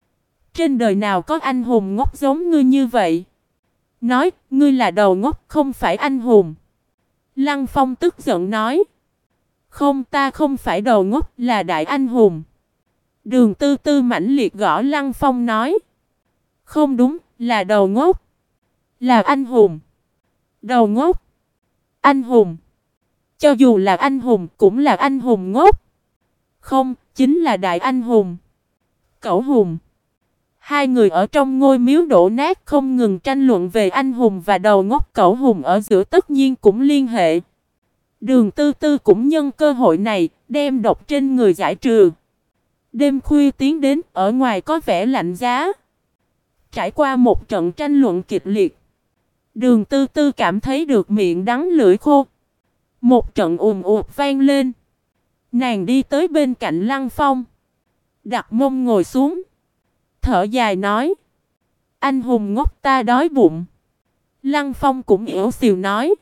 Trên đời nào có anh hùng ngốc giống ngươi như vậy? Nói, ngươi là đầu ngốc không phải anh hùng. Lăng Phong tức giận nói. Không, ta không phải đầu ngốc, là đại anh hùng. Đường Tư Tư mãnh liệt gõ Lăng Phong nói. Không đúng, là đầu ngốc. Là anh hùng. Đầu ngốc. Anh hùng. Cho dù là anh hùng cũng là anh hùng ngốc. Không, chính là đại anh hùng. Cẩu hùng. Hai người ở trong ngôi miếu đổ nát không ngừng tranh luận về anh hùng và đầu ngốc cẩu hùng ở giữa tất nhiên cũng liên hệ. Đường Tư Tư cũng nhân cơ hội này đem độc trên người giải trừ. Đêm khuya tiến đến ở ngoài có vẻ lạnh giá. Trải qua một trận tranh luận kịch liệt. Đường Tư Tư cảm thấy được miệng đắng lưỡi khô. Một trận ùn ụt vang lên. Nàng đi tới bên cạnh Lăng Phong. Đặt mông ngồi xuống. Thở dài nói. Anh hùng ngốc ta đói bụng. Lăng Phong cũng yếu xìu nói.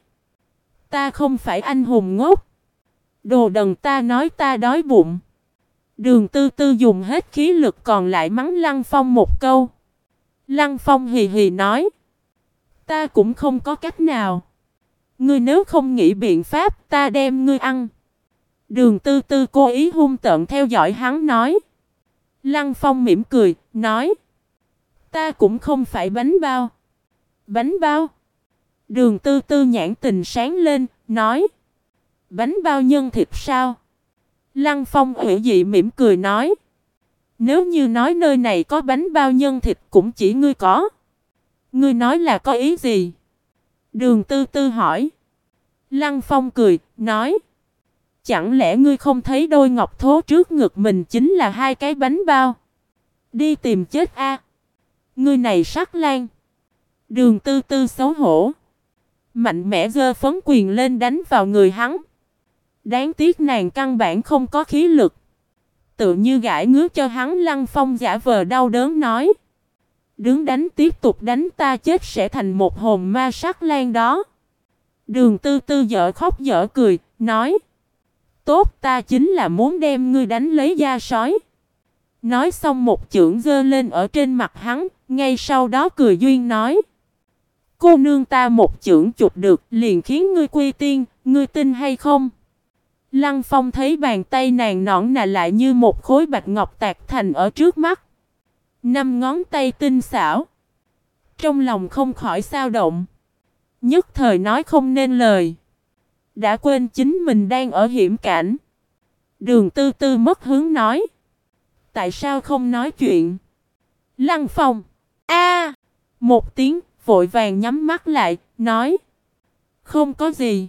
Ta không phải anh hùng ngốc. Đồ đần ta nói ta đói bụng. Đường Tư Tư dùng hết khí lực còn lại mắng Lăng Phong một câu. Lăng Phong hì hì nói. Ta cũng không có cách nào. Ngươi nếu không nghĩ biện pháp ta đem ngươi ăn. Đường Tư Tư cố ý hung tợn theo dõi hắn nói. Lăng Phong mỉm cười, nói. Ta cũng không phải bánh bao. Bánh bao? Đường Tư Tư nhãn tình sáng lên, nói. Bánh bao nhân thịt sao? Lăng Phong ủy dị mỉm cười nói. Nếu như nói nơi này có bánh bao nhân thịt cũng chỉ ngươi có. Ngươi nói là có ý gì? Đường Tư Tư hỏi. Lăng Phong cười, nói. Chẳng lẽ ngươi không thấy đôi ngọc thố trước ngực mình chính là hai cái bánh bao? Đi tìm chết a! Ngươi này Sắc Lang! Đường Tư Tư xấu hổ. Mạnh mẽ giơ phấn quyền lên đánh vào người hắn. Đáng tiếc nàng căn bản không có khí lực. Tự như gãi ngứa cho hắn. Lăng Phong giả vờ đau đớn nói. Đứng đánh tiếp tục đánh ta chết sẽ thành một hồn ma Sắc Lang đó. Đường Tư Tư dở khóc dở cười, nói. Tốt ta chính là muốn đem ngươi đánh lấy da sói. Nói xong một chưởng giơ lên ở trên mặt hắn, ngay sau đó cười duyên nói. Cô nương ta một chưởng chụp được liền khiến ngươi quy tiên, ngươi tin hay không? Lăng Phong thấy bàn tay nàng nõn nà lại như một khối bạch ngọc tạc thành ở trước mắt. 5 ngón tay tinh xảo. Trong lòng không khỏi xao động. Nhất thời nói không nên lời. Đã quên chính mình đang ở hiểm cảnh. Đường Tư Tư mất hướng nói. Tại sao không nói chuyện? Lăng Phong. A! Một tiếng vội vàng nhắm mắt lại, nói. Không có gì.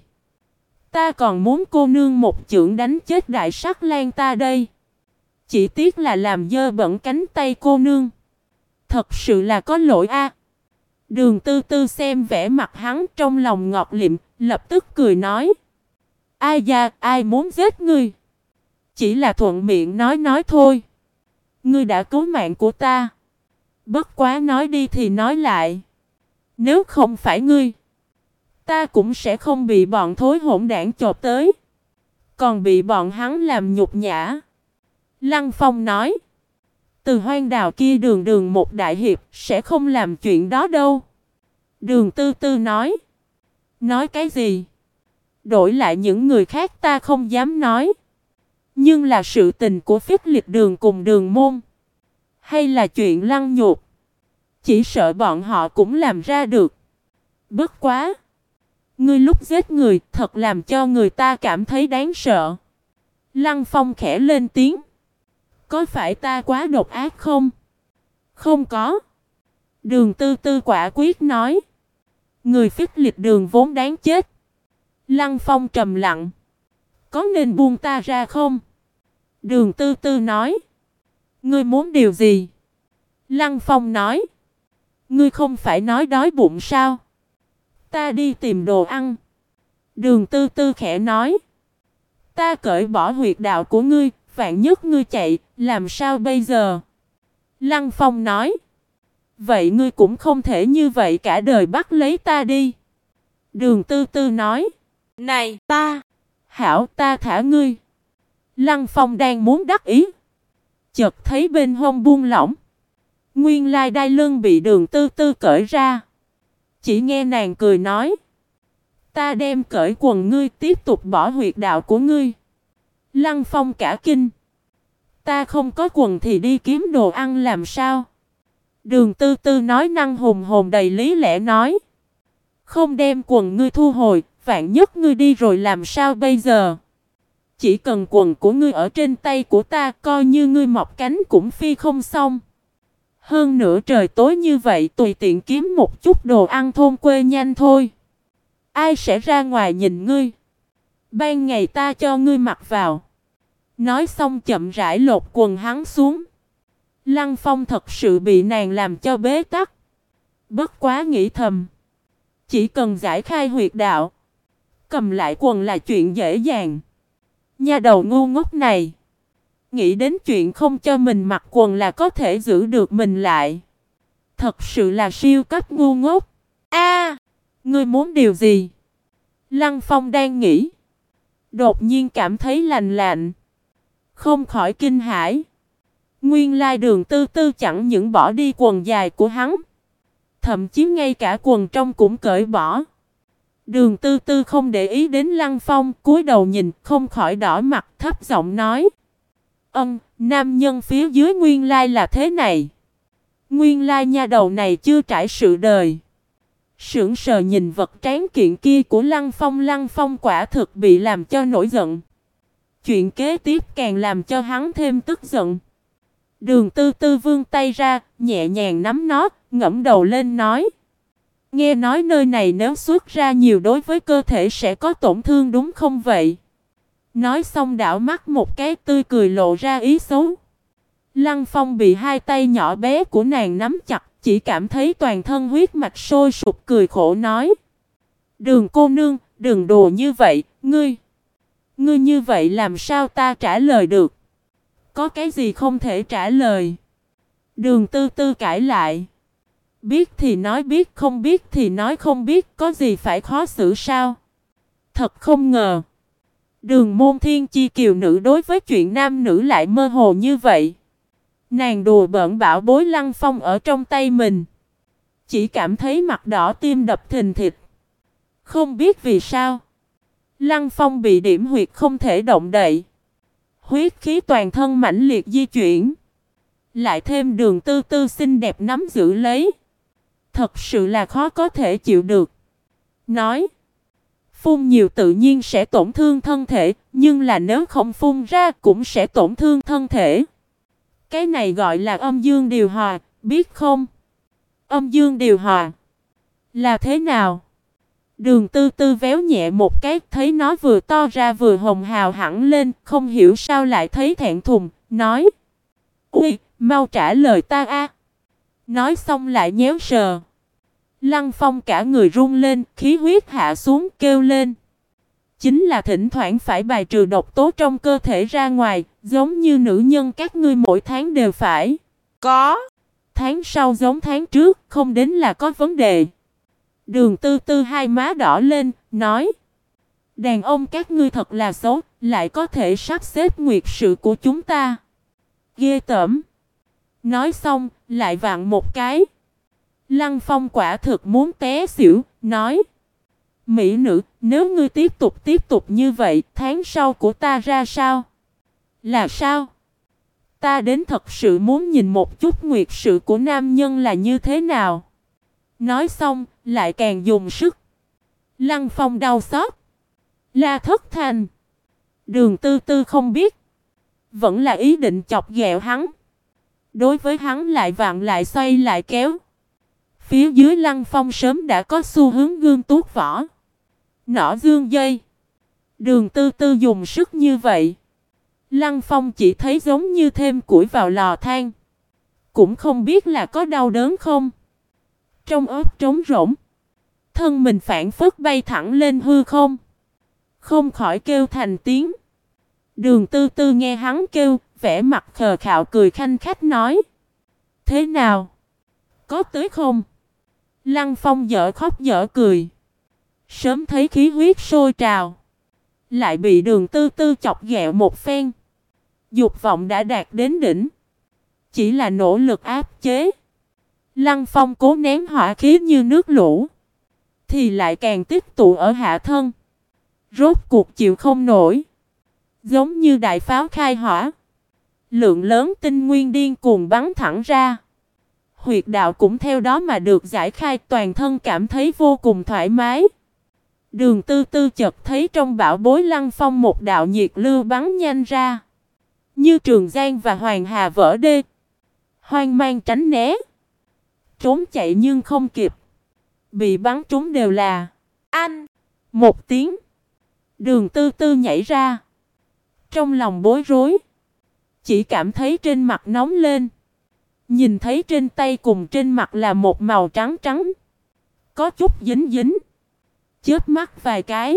Ta còn muốn cô nương một chưởng đánh chết Đại Sắc Lang ta đây. Chỉ tiếc là làm dơ bẩn cánh tay cô nương. Thật sự là có lỗi a. Đường Tư Tư xem vẻ mặt hắn trong lòng ngọt lịm, lập tức cười nói. Ai da, ai muốn giết ngươi? Chỉ là thuận miệng nói thôi. Ngươi đã cứu mạng của ta. Bất quá nói đi thì nói lại. Nếu không phải ngươi, ta cũng sẽ không bị bọn thối hỗn đảng chộp tới. Còn bị bọn hắn làm nhục nhã. Lăng Phong nói. Từ Hoang Đào kia đường một đại hiệp sẽ không làm chuyện đó đâu. Đường Tư Tư nói. Nói cái gì? Đổi lại những người khác ta không dám nói. Nhưng là sự tình của Phích Lịch Đường cùng Đường Môn, hay là chuyện lăng nhục, chỉ sợ bọn họ cũng làm ra được. Bất quá, ngươi lúc giết người thật làm cho người ta cảm thấy đáng sợ. Lăng Phong khẽ lên tiếng. Có phải ta quá độc ác không? Không có. Đường Tư Tư quả quyết nói. Người Phích Lịch Đường vốn đáng chết. Lăng Phong trầm lặng. Có nên buông ta ra không? Đường Tư Tư nói. Ngươi muốn điều gì? Lăng Phong nói. Ngươi không phải nói đói bụng sao? Ta đi tìm đồ ăn. Đường Tư Tư khẽ nói. Ta cởi bỏ huyệt đạo của ngươi, vạn nhất ngươi chạy, làm sao bây giờ? Lăng Phong nói. Vậy ngươi cũng không thể như vậy cả đời bắt lấy ta đi. Đường Tư Tư nói. Này ta, hảo ta thả ngươi. Lăng Phong đang muốn đắc ý, chợt thấy bên hông buông lỏng. Nguyên lai đai lưng bị Đường Tư Tư cởi ra. Chỉ nghe nàng cười nói. Ta đem cởi quần ngươi tiếp tục bỏ huyệt đạo của ngươi. Lăng Phong cả kinh. Ta không có quần thì đi kiếm đồ ăn làm sao? Đường Tư Tư nói năng hùng hồn đầy lý lẽ nói. Không đem quần ngươi thu hồi, vạn nhất ngươi đi rồi làm sao bây giờ? Chỉ cần quần của ngươi ở trên tay của ta, coi như ngươi mọc cánh cũng phi không xong. Hơn nữa trời tối như vậy, tùy tiện kiếm một chút đồ ăn thôn quê nhanh thôi. Ai sẽ ra ngoài nhìn ngươi? Ban ngày ta cho ngươi mặc vào. Nói xong chậm rãi lột quần hắn xuống. Lăng Phong thật sự bị nàng làm cho bế tắc. Bất quá nghĩ thầm. Chỉ cần giải khai huyệt đạo, cầm lại quần là chuyện dễ dàng. Nha đầu ngu ngốc này, nghĩ đến chuyện không cho mình mặc quần là có thể giữ được mình lại. Thật sự là siêu cấp ngu ngốc. A, ngươi muốn điều gì? Lăng Phong đang nghĩ, đột nhiên cảm thấy lạnh lạnh, không khỏi kinh hãi. Nguyên lai Đường Tư Tư chẳng những bỏ đi quần dài của hắn, thậm chí ngay cả quần trong cũng cởi bỏ. Đường Tư Tư không để ý đến Lăng Phong, cúi đầu nhìn, không khỏi đỏ mặt, thấp giọng nói. Nam nhân phía dưới nguyên lai là thế này. Nguyên lai nha đầu này chưa trải sự đời. Sững sờ nhìn vật tráng kiện kia của Lăng Phong quả thực bị làm cho nổi giận. Chuyện kế tiếp càng làm cho hắn thêm tức giận. Đường Tư Tư vươn tay ra, nhẹ nhàng nắm nó, ngẫm đầu lên nói. Nghe nói nơi này nếu xuất ra nhiều đối với cơ thể sẽ có tổn thương đúng không vậy? Nói xong đảo mắt một cái tươi cười lộ ra ý xấu. Lăng Phong bị hai tay nhỏ bé của nàng nắm chặt, chỉ cảm thấy toàn thân huyết mạch sôi sục, cười khổ nói. Đường cô nương, đừng đùa như vậy, ngươi như vậy làm sao ta trả lời được? Có cái gì không thể trả lời? Đường Tư Tư cãi lại. Biết thì nói biết, không biết thì nói không biết, có gì phải khó xử sao? Thật không ngờ. Đường Môn Thiên Chi kiều nữ đối với chuyện nam nữ lại mơ hồ như vậy. Nàng đùa bỡn bảo bối Lăng Phong ở trong tay mình. Chỉ cảm thấy mặt đỏ tim đập thình thịch. Không biết vì sao. Lăng Phong bị điểm huyệt không thể động đậy. Huyết khí toàn thân mãnh liệt di chuyển. Lại thêm Đường Tư Tư xinh đẹp nắm giữ lấy. Thật sự là khó có thể chịu được. Nói. Phun nhiều tự nhiên sẽ tổn thương thân thể. Nhưng là nếu không phun ra cũng sẽ tổn thương thân thể. Cái này gọi là âm dương điều hòa. Biết không? Âm dương điều hòa là thế nào? Đường Tư Tư véo nhẹ một cái, thấy nó vừa to ra vừa hồng hào hẳn lên, không hiểu sao lại thấy thẹn thùng, nói. Ui, mau trả lời ta a. Nói xong lại nhéo sờ. Lăng Phong cả người run lên, khí huyết hạ xuống, kêu lên. Chính là thỉnh thoảng phải bài trừ độc tố trong cơ thể ra ngoài, giống như nữ nhân các ngươi mỗi tháng đều phải. Có. Tháng sau giống tháng trước, không đến là có vấn đề. Đường Tư Tư hai má đỏ lên, nói. Đàn ông các ngươi thật là xấu, lại có thể sắp xếp nguyệt sự của chúng ta. Ghê tởm. Nói xong, lại vặn một cái. Lăng Phong quả thực muốn té xỉu, nói. Mỹ nữ, nếu ngươi tiếp tục như vậy, tháng sau của ta ra sao? Là sao? Ta đến thật sự muốn nhìn một chút nguyệt sự của nam nhân là như thế nào. Nói xong, lại càng dùng sức. Lăng Phong đau xót. La thất thanh. Đường Tư Tư không biết. Vẫn là ý định chọc ghẹo hắn. Đối với hắn lại vặn lại xoay lại kéo. Phía dưới Lăng Phong sớm đã có xu hướng gương tuốt vỏ. Nỏ dương dây. Đường Tư Tư dùng sức như vậy. Lăng Phong chỉ thấy giống như thêm củi vào lò than. Cũng không biết là có đau đớn không. Trong ớt trống rỗng. Thân mình phản phất bay thẳng lên hư không. Không khỏi kêu thành tiếng. Đường Tư Tư nghe hắn kêu, vẻ mặt khờ khạo cười khanh khách nói. Thế nào? Có tới không? Lăng Phong dở khóc dở cười. Sớm thấy khí huyết sôi trào. Lại bị Đường Tư Tư chọc ghẹo một phen. Dục vọng đã đạt đến đỉnh. Chỉ là nỗ lực áp chế. Lăng Phong cố nén hỏa khí như nước lũ. Thì lại càng tích tụ ở hạ thân. Rốt cuộc chịu không nổi. Giống như đại pháo khai hỏa. Lượng lớn tinh nguyên điên cuồng bắn thẳng ra. Huyệt đạo cũng theo đó mà được giải khai, toàn thân cảm thấy vô cùng thoải mái. Đường Tư Tư chợt thấy trong bảo bối Lăng Phong một đạo nhiệt lưu bắn nhanh ra. Như Trường Giang và Hoàng Hà vỡ đê. Hoang mang tránh né. Trốn chạy nhưng không kịp. Bị bắn trúng đều là anh. Một tiếng. Đường Tư Tư nhảy ra. Trong lòng bối rối. Chỉ cảm thấy trên mặt nóng lên. Nhìn thấy trên tay cùng trên mặt là một màu trắng trắng. Có chút dính dính. Chớp mắt vài cái.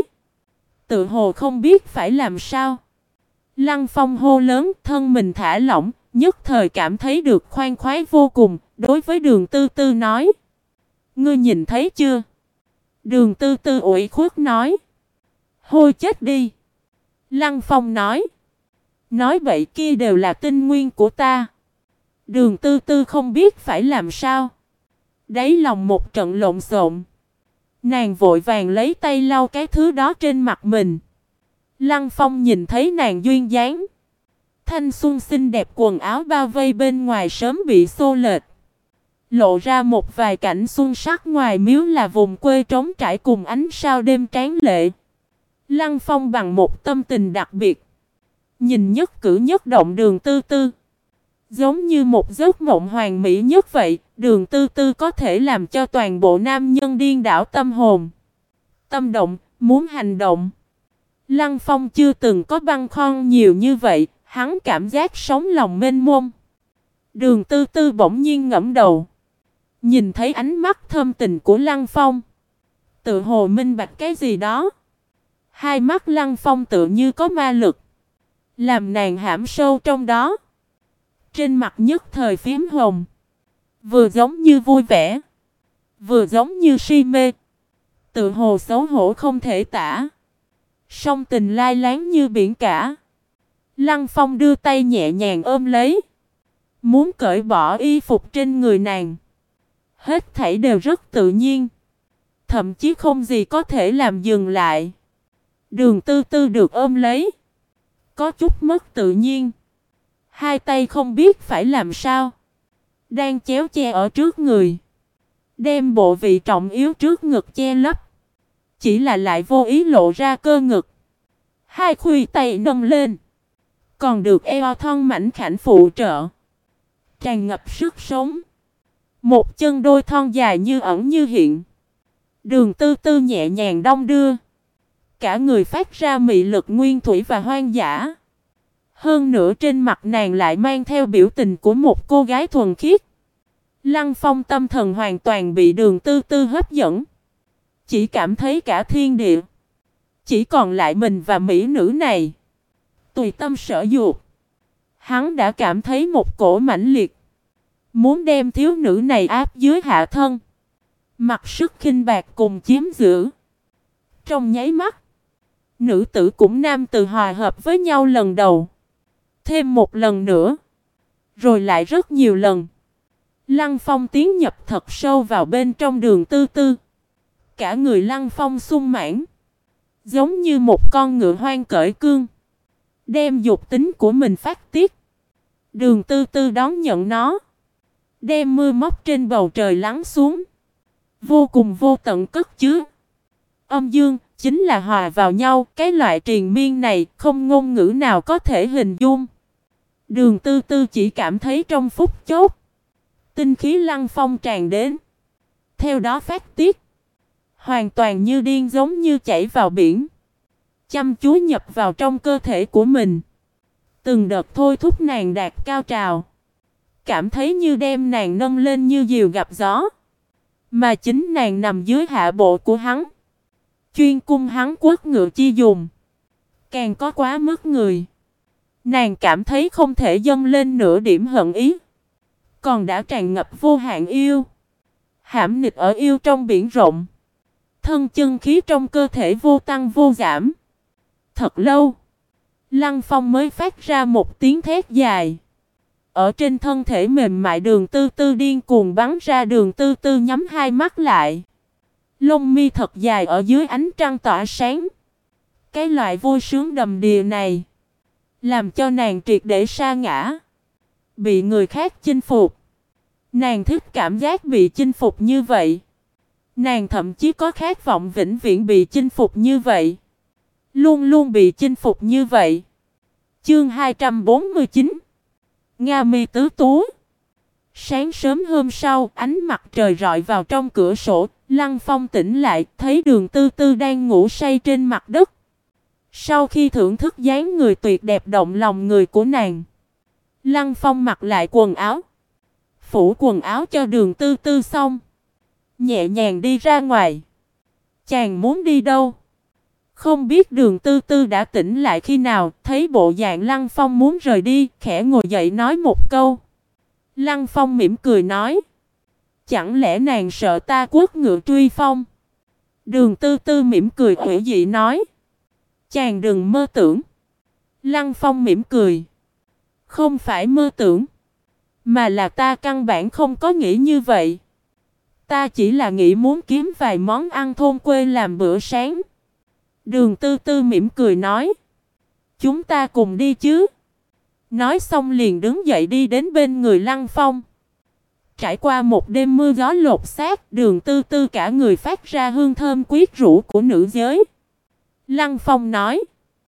Tự hồ không biết phải làm sao. Lăng Phong hô lớn, thân mình thả lỏng, nhất thời cảm thấy được khoan khoái vô cùng. Đối với Đường Tư Tư nói. Ngươi nhìn thấy chưa? Đường Tư Tư ủy khuất nói. Hôi chết đi. Lăng Phong nói. Nói vậy kia đều là tinh nguyên của ta. Đường Tư Tư không biết phải làm sao. Đáy lòng một trận lộn xộn. Nàng vội vàng lấy tay lau cái thứ đó trên mặt mình. Lăng Phong nhìn thấy nàng duyên dáng. Thanh xuân xinh đẹp, quần áo bao vây bên ngoài sớm bị xô lệch. Lộ ra một vài cảnh xuân sắc, ngoài miếu là vùng quê trống trải cùng ánh sao đêm tráng lệ. Lăng Phong bằng một tâm tình đặc biệt. Nhìn nhất cử nhất động Đường Tư Tư. Giống như một giấc mộng hoàn mỹ nhất vậy, Đường Tư Tư có thể làm cho toàn bộ nam nhân điên đảo tâm hồn. Tâm động, muốn hành động. Lăng Phong chưa từng có băn khoăn nhiều như vậy, hắn cảm giác sống lòng mênh mông. Đường Tư Tư bỗng nhiên ngẫm đầu. Nhìn thấy ánh mắt thâm tình của Lăng Phong. Tự hồ minh bạch cái gì đó. Hai mắt Lăng Phong tự như có ma lực. Làm nàng hãm sâu trong đó. Trên mặt nhất thời phím hồng. Vừa giống như vui vẻ. Vừa giống như si mê. Tự hồ xấu hổ không thể tả. Song tình lai láng như biển cả. Lăng Phong đưa tay nhẹ nhàng ôm lấy. Muốn cởi bỏ y phục trên người nàng. Hết thảy đều rất tự nhiên. Thậm chí không gì có thể làm dừng lại. Đường Tư Tư được ôm lấy. Có chút mất tự nhiên. Hai tay không biết phải làm sao. Đang chéo che ở trước người. Đem bộ vị trọng yếu trước ngực che lấp. Chỉ là lại vô ý lộ ra cơ ngực. Hai khuỷu tay nâng lên. Còn được eo thon mảnh khảnh phụ trợ. Tràn ngập sức sống. Một chân đôi thon dài như ẩn như hiện. Đường Tư Tư nhẹ nhàng đong đưa. Cả người phát ra mị lực nguyên thủy và hoang dã. Hơn nữa trên mặt nàng lại mang theo biểu tình của một cô gái thuần khiết. Lăng Phong tâm thần hoàn toàn bị Đường Tư Tư hấp dẫn. Chỉ cảm thấy cả thiên địa. Chỉ còn lại mình và mỹ nữ này. Tùy tâm sở dục. Hắn đã cảm thấy một cổ mãnh liệt. Muốn đem thiếu nữ này áp dưới hạ thân. Mặc sức khinh bạc cùng chiếm giữ. Trong nháy mắt. Nữ tử cũng nam từ hòa hợp với nhau lần đầu. Thêm một lần nữa. Rồi lại rất nhiều lần. Lăng Phong tiến nhập thật sâu vào bên trong Đường Tư Tư. Cả người Lăng Phong sung mãn, giống như một con ngựa hoang cởi cương, đem dục tính của mình phát tiết. Đường Tư Tư đón nhận nó, đem mưa móc trên bầu trời lắng xuống, vô cùng vô tận cất chứa. Âm dương chính là hòa vào nhau, cái loại triền miên này không ngôn ngữ nào có thể hình dung. Đường Tư Tư chỉ cảm thấy trong phút chốc, tinh khí Lăng Phong tràn đến, theo đó phát tiết, hoàn toàn như điên, giống như chảy vào biển, chăm chú nhập vào trong cơ thể của mình. Từng đợt thôi thúc nàng đạt cao trào, cảm thấy như đem nàng nâng lên như diều gặp gió. Mà chính nàng nằm dưới hạ bộ của hắn, chuyên cung hắn quất ngựa chi dùng, càng có quá mức người. Nàng cảm thấy không thể dâng lên nửa điểm hận ý, còn đã tràn ngập vô hạn yêu. Hãm nịch ở yêu trong biển rộng, thân chân khí trong cơ thể vô tăng vô giảm. Thật lâu, Lăng Phong mới phát ra một tiếng thét dài. Ở trên thân thể mềm mại Đường Tư Tư điên cuồng bắn ra. Đường Tư Tư nhắm hai mắt lại, lông mi thật dài ở dưới ánh trăng tỏa sáng. Cái loại vui sướng đầm đìa này làm cho nàng triệt để sa ngã, bị người khác chinh phục. Nàng thích cảm giác bị chinh phục như vậy. Nàng thậm chí có khát vọng vĩnh viễn bị chinh phục như vậy, luôn luôn bị chinh phục như vậy. Chương 249 Nga Mi Tứ Tú. Sáng sớm hôm sau, ánh mặt trời rọi vào trong cửa sổ, Lăng Phong tỉnh lại, thấy Đường Tư Tư đang ngủ say trên mặt đất. Sau khi thưởng thức dáng người tuyệt đẹp động lòng người của nàng, Lăng Phong mặc lại quần áo, phủ quần áo cho Đường Tư Tư xong, nhẹ nhàng đi ra ngoài. Chàng muốn đi đâu? Không biết Đường Tư Tư đã tỉnh lại khi nào, thấy bộ dạng Lăng Phong muốn rời đi, khẽ ngồi dậy nói một câu. Lăng Phong mỉm cười nói, chẳng lẽ nàng sợ ta quất ngựa truy phong? Đường Tư Tư mỉm cười hữu dị nói, chàng đừng mơ tưởng. Lăng Phong mỉm cười, không phải mơ tưởng, mà là ta căn bản không có nghĩ như vậy. Ta chỉ là nghĩ muốn kiếm vài món ăn thôn quê làm bữa sáng. Đường Tư Tư mỉm cười nói, chúng ta cùng đi chứ. Nói xong liền đứng dậy đi đến bên người Lăng Phong. Trải qua một đêm mưa gió lột xác, Đường Tư Tư cả người phát ra hương thơm quyến rũ của nữ giới. Lăng Phong nói,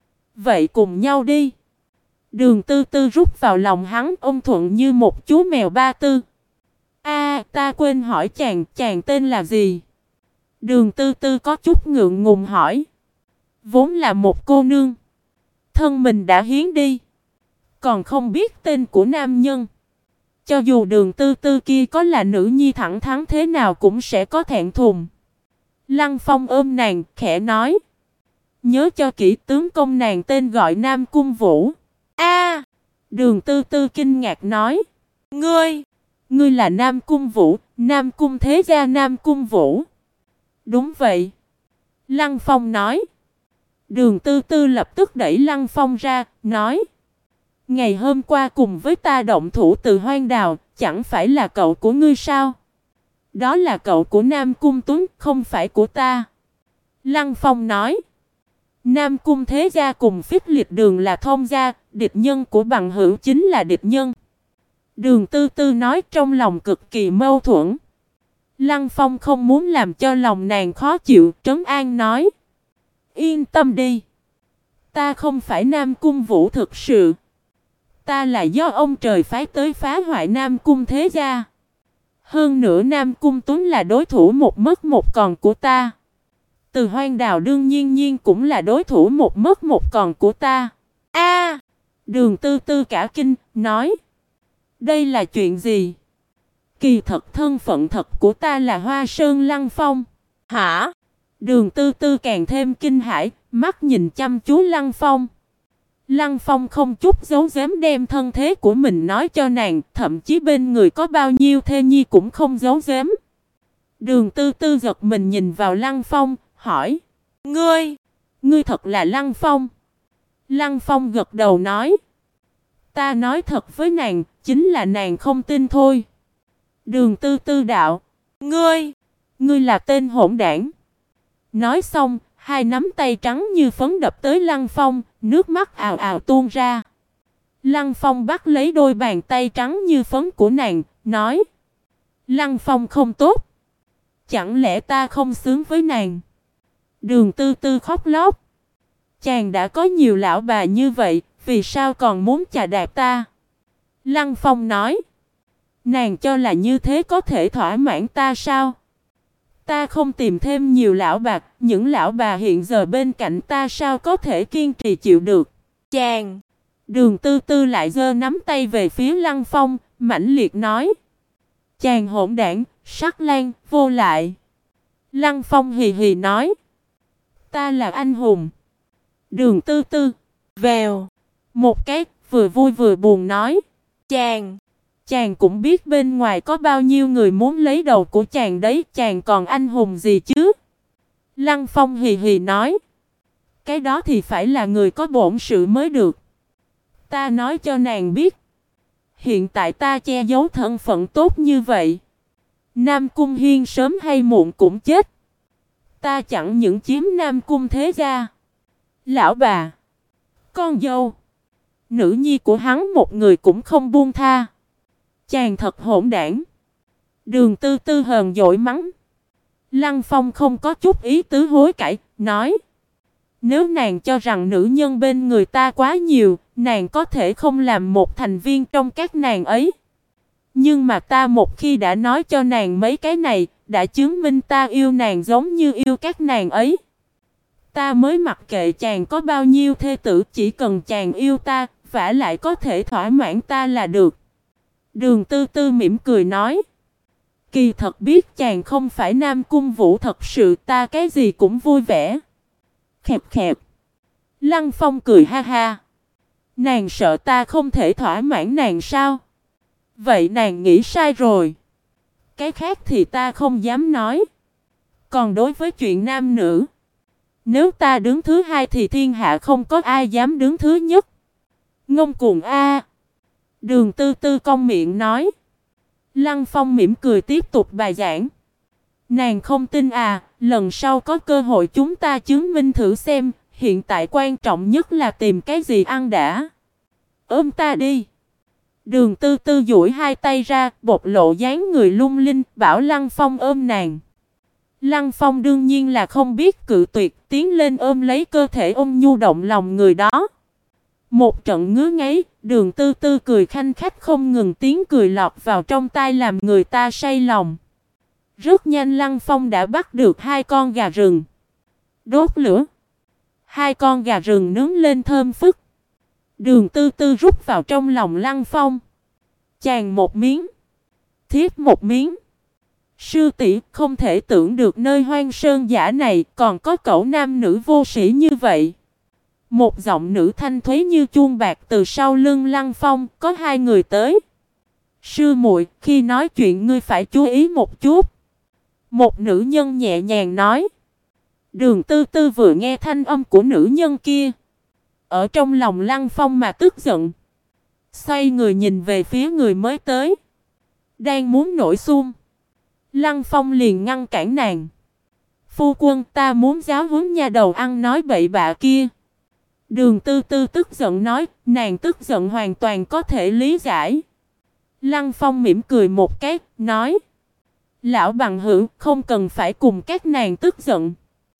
vậy cùng nhau đi. Đường Tư Tư rút vào lòng hắn, ôm thuận như một chú mèo ba tư. Ta quên hỏi chàng tên là gì? Đường Tư Tư có chút ngượng ngùng hỏi. Vốn là một cô nương, thân mình đã hiến đi, còn không biết tên của nam nhân. Cho dù Đường Tư Tư kia có là nữ nhi thẳng thắn thế nào cũng sẽ có thẹn thùng. Lăng Phong ôm nàng, khẽ nói, nhớ cho kỹ, tướng công nàng tên gọi Nam Cung Vũ. Đường Tư Tư kinh ngạc nói, Ngươi là Nam Cung Vũ, Nam Cung thế gia Nam Cung Vũ. Đúng vậy. Lăng Phong nói. Đường Tư Tư lập tức đẩy Lăng Phong ra, nói, ngày hôm qua cùng với ta động thủ từ Hoang Đào, chẳng phải là cậu của ngươi sao? Đó là cậu của Nam Cung Tuấn, không phải của ta. Lăng Phong nói, Nam Cung thế gia cùng Phích Liệt Đường là thông gia, địch nhân của bằng hữu chính là địch nhân. Đường Tư Tư nói trong lòng cực kỳ mâu thuẫn. Lăng Phong không muốn làm cho lòng nàng khó chịu, trấn an nói, yên tâm đi, ta không phải Nam Cung Vũ thực sự. Ta là do ông trời phái tới phá hoại Nam Cung thế gia. Hơn nữa Nam Cung Tuấn là đối thủ một mất một còn của ta. Từ Hoang Đào đương nhiên cũng là đối thủ một mất một còn của ta. Đường Tư Tư cả kinh, nói, đây là chuyện gì? Kỳ thật thân phận thật của ta là Hoa Sơn Lăng Phong. Hả? Đường Tư Tư càng thêm kinh hãi, mắt nhìn chăm chú Lăng Phong. Lăng Phong không chút giấu giếm đem thân thế của mình nói cho nàng, thậm chí bên người có bao nhiêu thê nhi cũng không giấu giếm. Đường Tư Tư giật mình nhìn vào Lăng Phong, hỏi, Ngươi thật là Lăng Phong? Lăng Phong gật đầu nói, ta nói thật với nàng, chính là nàng không tin thôi. Đường Tư Tư đạo, Ngươi là tên hỗn đảng. Nói xong, hai nắm tay trắng như phấn đập tới Lăng Phong, nước mắt ào ào tuôn ra. Lăng Phong bắt lấy đôi bàn tay trắng như phấn của nàng, nói: Lăng Phong không tốt. Chẳng lẽ ta không xứng với nàng? Đường Tư Tư khóc lóc. Chàng đã có nhiều lão bà như vậy, vì sao còn muốn chà đạp ta? Lăng Phong nói: nàng cho là như thế có thể thỏa mãn ta sao? Ta không tìm thêm nhiều lão bạc, những lão bà hiện giờ bên cạnh ta sao có thể kiên trì chịu được? Chàng! Đường Tư Tư lại giơ nắm tay về phía Lăng Phong, mãnh liệt nói: chàng hỗn đảng, sắc lang, vô lại. Lăng Phong hì hì nói: ta là anh hùng. Đường Tư Tư, vèo, một cái, vừa vui vừa buồn nói: chàng cũng biết bên ngoài có bao nhiêu người muốn lấy đầu của chàng đấy, chàng còn anh hùng gì chứ? Lăng Phong hì hì nói: cái đó thì phải là người có bổn sự mới được. Ta nói cho nàng biết, hiện tại ta che giấu thân phận tốt như vậy, Nam Cung Hiên sớm hay muộn cũng chết. Ta chẳng những chiếm Nam Cung thế gia, lão bà, con dâu, nữ nhi của hắn một người cũng không buông tha. Chàng thật hỗn đảng. Đường Tư Tư hờn dỗi mắng. Lăng Phong không có chút ý tứ hối cải, nói: nếu nàng cho rằng nữ nhân bên người ta quá nhiều, nàng có thể không làm một thành viên trong các nàng ấy. Nhưng mà ta một khi đã nói cho nàng mấy cái này, đã chứng minh ta yêu nàng giống như yêu các nàng ấy. Ta mới mặc kệ chàng có bao nhiêu thê tử, chỉ cần chàng yêu ta, vả lại có thể thỏa mãn ta là được. Đường Tư Tư mỉm cười nói: kỳ thật biết chàng không phải Nam Cung Vũ thật sự, ta cái gì cũng vui vẻ. Khẹp khẹp. Lăng Phong cười ha ha. Nàng sợ ta không thể thỏa mãn nàng sao? Vậy nàng nghĩ sai rồi. Cái khác thì ta không dám nói. Còn đối với chuyện nam nữ, nếu ta đứng thứ hai thì thiên hạ không có ai dám đứng thứ nhất. Ngông cuồng a. Đường Tư Tư cong miệng nói. Lăng Phong mỉm cười tiếp tục bài giảng. Nàng không tin à, lần sau có cơ hội chúng ta chứng minh thử xem, hiện tại quan trọng nhất là tìm cái gì ăn đã. Ôm ta đi. Đường Tư Tư duỗi hai tay ra, bộc lộ dáng người lung linh, bảo Lăng Phong ôm nàng. Lăng Phong đương nhiên là không biết cự tuyệt, tiến lên ôm lấy cơ thể ôm nhu động lòng người đó. Một trận ngứa ngáy, Đường Tư Tư cười khanh khách không ngừng, tiếng cười lọt vào trong tai làm người ta say lòng. Rất nhanh Lăng Phong đã bắt được hai con gà rừng. Đốt lửa. Hai con gà rừng nướng lên thơm phức. Đường Tư Tư rút vào trong lòng Lăng Phong. Chàng một miếng, thiếp một miếng. Sư tỷ, không thể tưởng được nơi hoang sơn dã này còn có cẩu nam nữ vô sĩ như vậy. Một giọng nữ thanh thuế như chuông bạc từ sau lưng Lăng Phong, có hai người tới. Sư muội, khi nói chuyện ngươi phải chú ý một chút. Một nữ nhân nhẹ nhàng nói. Đường Tư Tư vừa nghe thanh âm của nữ nhân kia, ở trong lòng Lăng Phong mà tức giận. Xoay người nhìn về phía người mới tới, đang muốn nổi xung. Lăng Phong liền ngăn cản nàng. Phu quân, ta muốn giáo huấn nha đầu ăn nói bậy bạ kia. Đường Tư Tư tức giận nói, nàng tức giận hoàn toàn có thể lý giải. Lăng Phong mỉm cười một cái, nói. Lão bằng hữu, không cần phải cùng các nàng tức giận.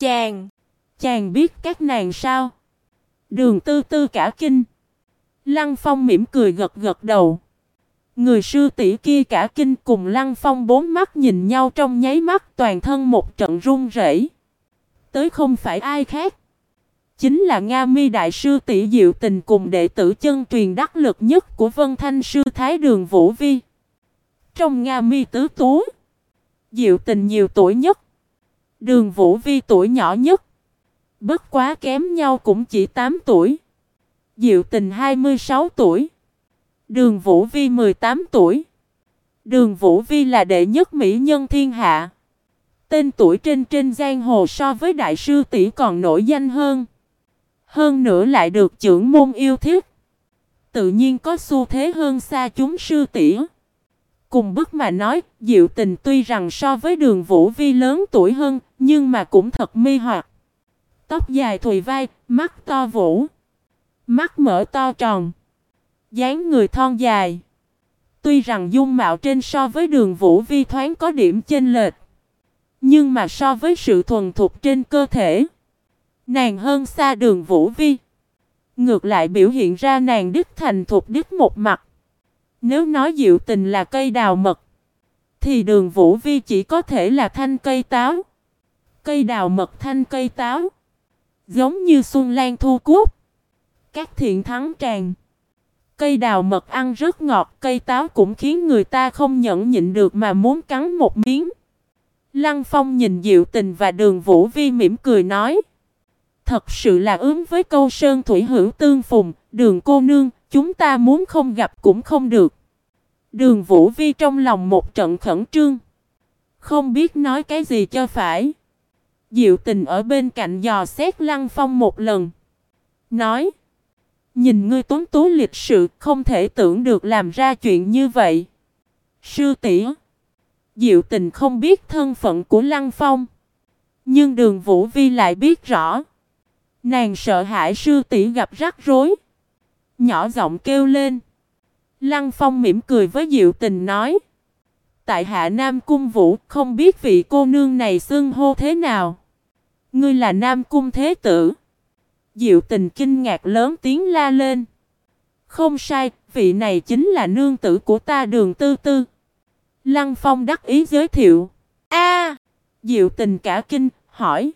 Chàng biết các nàng sao? Đường Tư Tư cả kinh. Lăng Phong mỉm cười gật gật đầu. Người sư tỷ kia cả kinh cùng Lăng Phong bốn mắt nhìn nhau trong nháy mắt, toàn thân một trận run rẩy. Tới không phải ai khác, chính là Nga Mi đại sư tỷ Diệu Tình cùng đệ tử chân truyền đắc lực nhất của Vân Thanh sư Thái Đường Vũ Vi. Trong Nga Mi tứ tú, Diệu Tình nhiều tuổi nhất, Đường Vũ Vi tuổi nhỏ nhất. Bất quá kém nhau cũng chỉ 8 tuổi. Diệu Tình 26 tuổi, Đường Vũ Vi 18 tuổi. Đường Vũ Vi là đệ nhất mỹ nhân thiên hạ. Tên tuổi trên giang hồ so với đại sư tỷ còn nổi danh hơn. Hơn nữa lại được trưởng môn yêu thích, tự nhiên có xu thế hơn xa chúng sư tỷ. Cùng bức mà nói, Diệu Tình tuy rằng so với Đường Vũ Vi lớn tuổi hơn, nhưng mà cũng thật mê hoặc. Tóc dài thùi vai, mắt to vũ, mắt mở to tròn, dáng người thon dài. Tuy rằng dung mạo trên so với Đường Vũ Vi thoáng có điểm chênh lệch, nhưng mà so với sự thuần thục trên cơ thể, nàng hơn xa Đường Vũ Vi. Ngược lại biểu hiện ra nàng đích thành thục đích một mặt. Nếu nói Diệu Tình là cây đào mật, thì Đường Vũ Vi chỉ có thể là thanh cây táo. Cây đào mật thanh cây táo, giống như xuân lan thu cúc, các thiện thắng tràn. Cây đào mật ăn rất ngọt, cây táo cũng khiến người ta không nhẫn nhịn được mà muốn cắn một miếng. Lăng Phong nhìn Diệu Tình và Đường Vũ Vi mỉm cười nói: thật sự là ướm với câu sơn thủy hữu tương phùng, Đường cô nương, chúng ta muốn không gặp cũng không được. Đường Vũ Vi trong lòng một trận khẩn trương, không biết nói cái gì cho phải. Diệu Tình ở bên cạnh dò xét Lăng Phong một lần, nói: nhìn ngươi tuấn tú lịch sự, không thể tưởng được làm ra chuyện như vậy. Sư tỷ. Diệu Tình không biết thân phận của Lăng Phong, nhưng Đường Vũ Vi lại biết rõ. Nàng sợ hãi sư tỷ gặp rắc rối, nhỏ giọng kêu lên. Lăng Phong mỉm cười với Diệu Tình nói: tại hạ Nam Cung Vũ, không biết vị cô nương này xưng hô thế nào. Ngươi là Nam Cung Thế Tử. Diệu Tình kinh ngạc lớn tiếng la lên: không sai, vị này chính là nương tử của ta Đường Tư Tư. Lăng Phong đắc ý giới thiệu. A! Diệu Tình cả kinh, hỏi: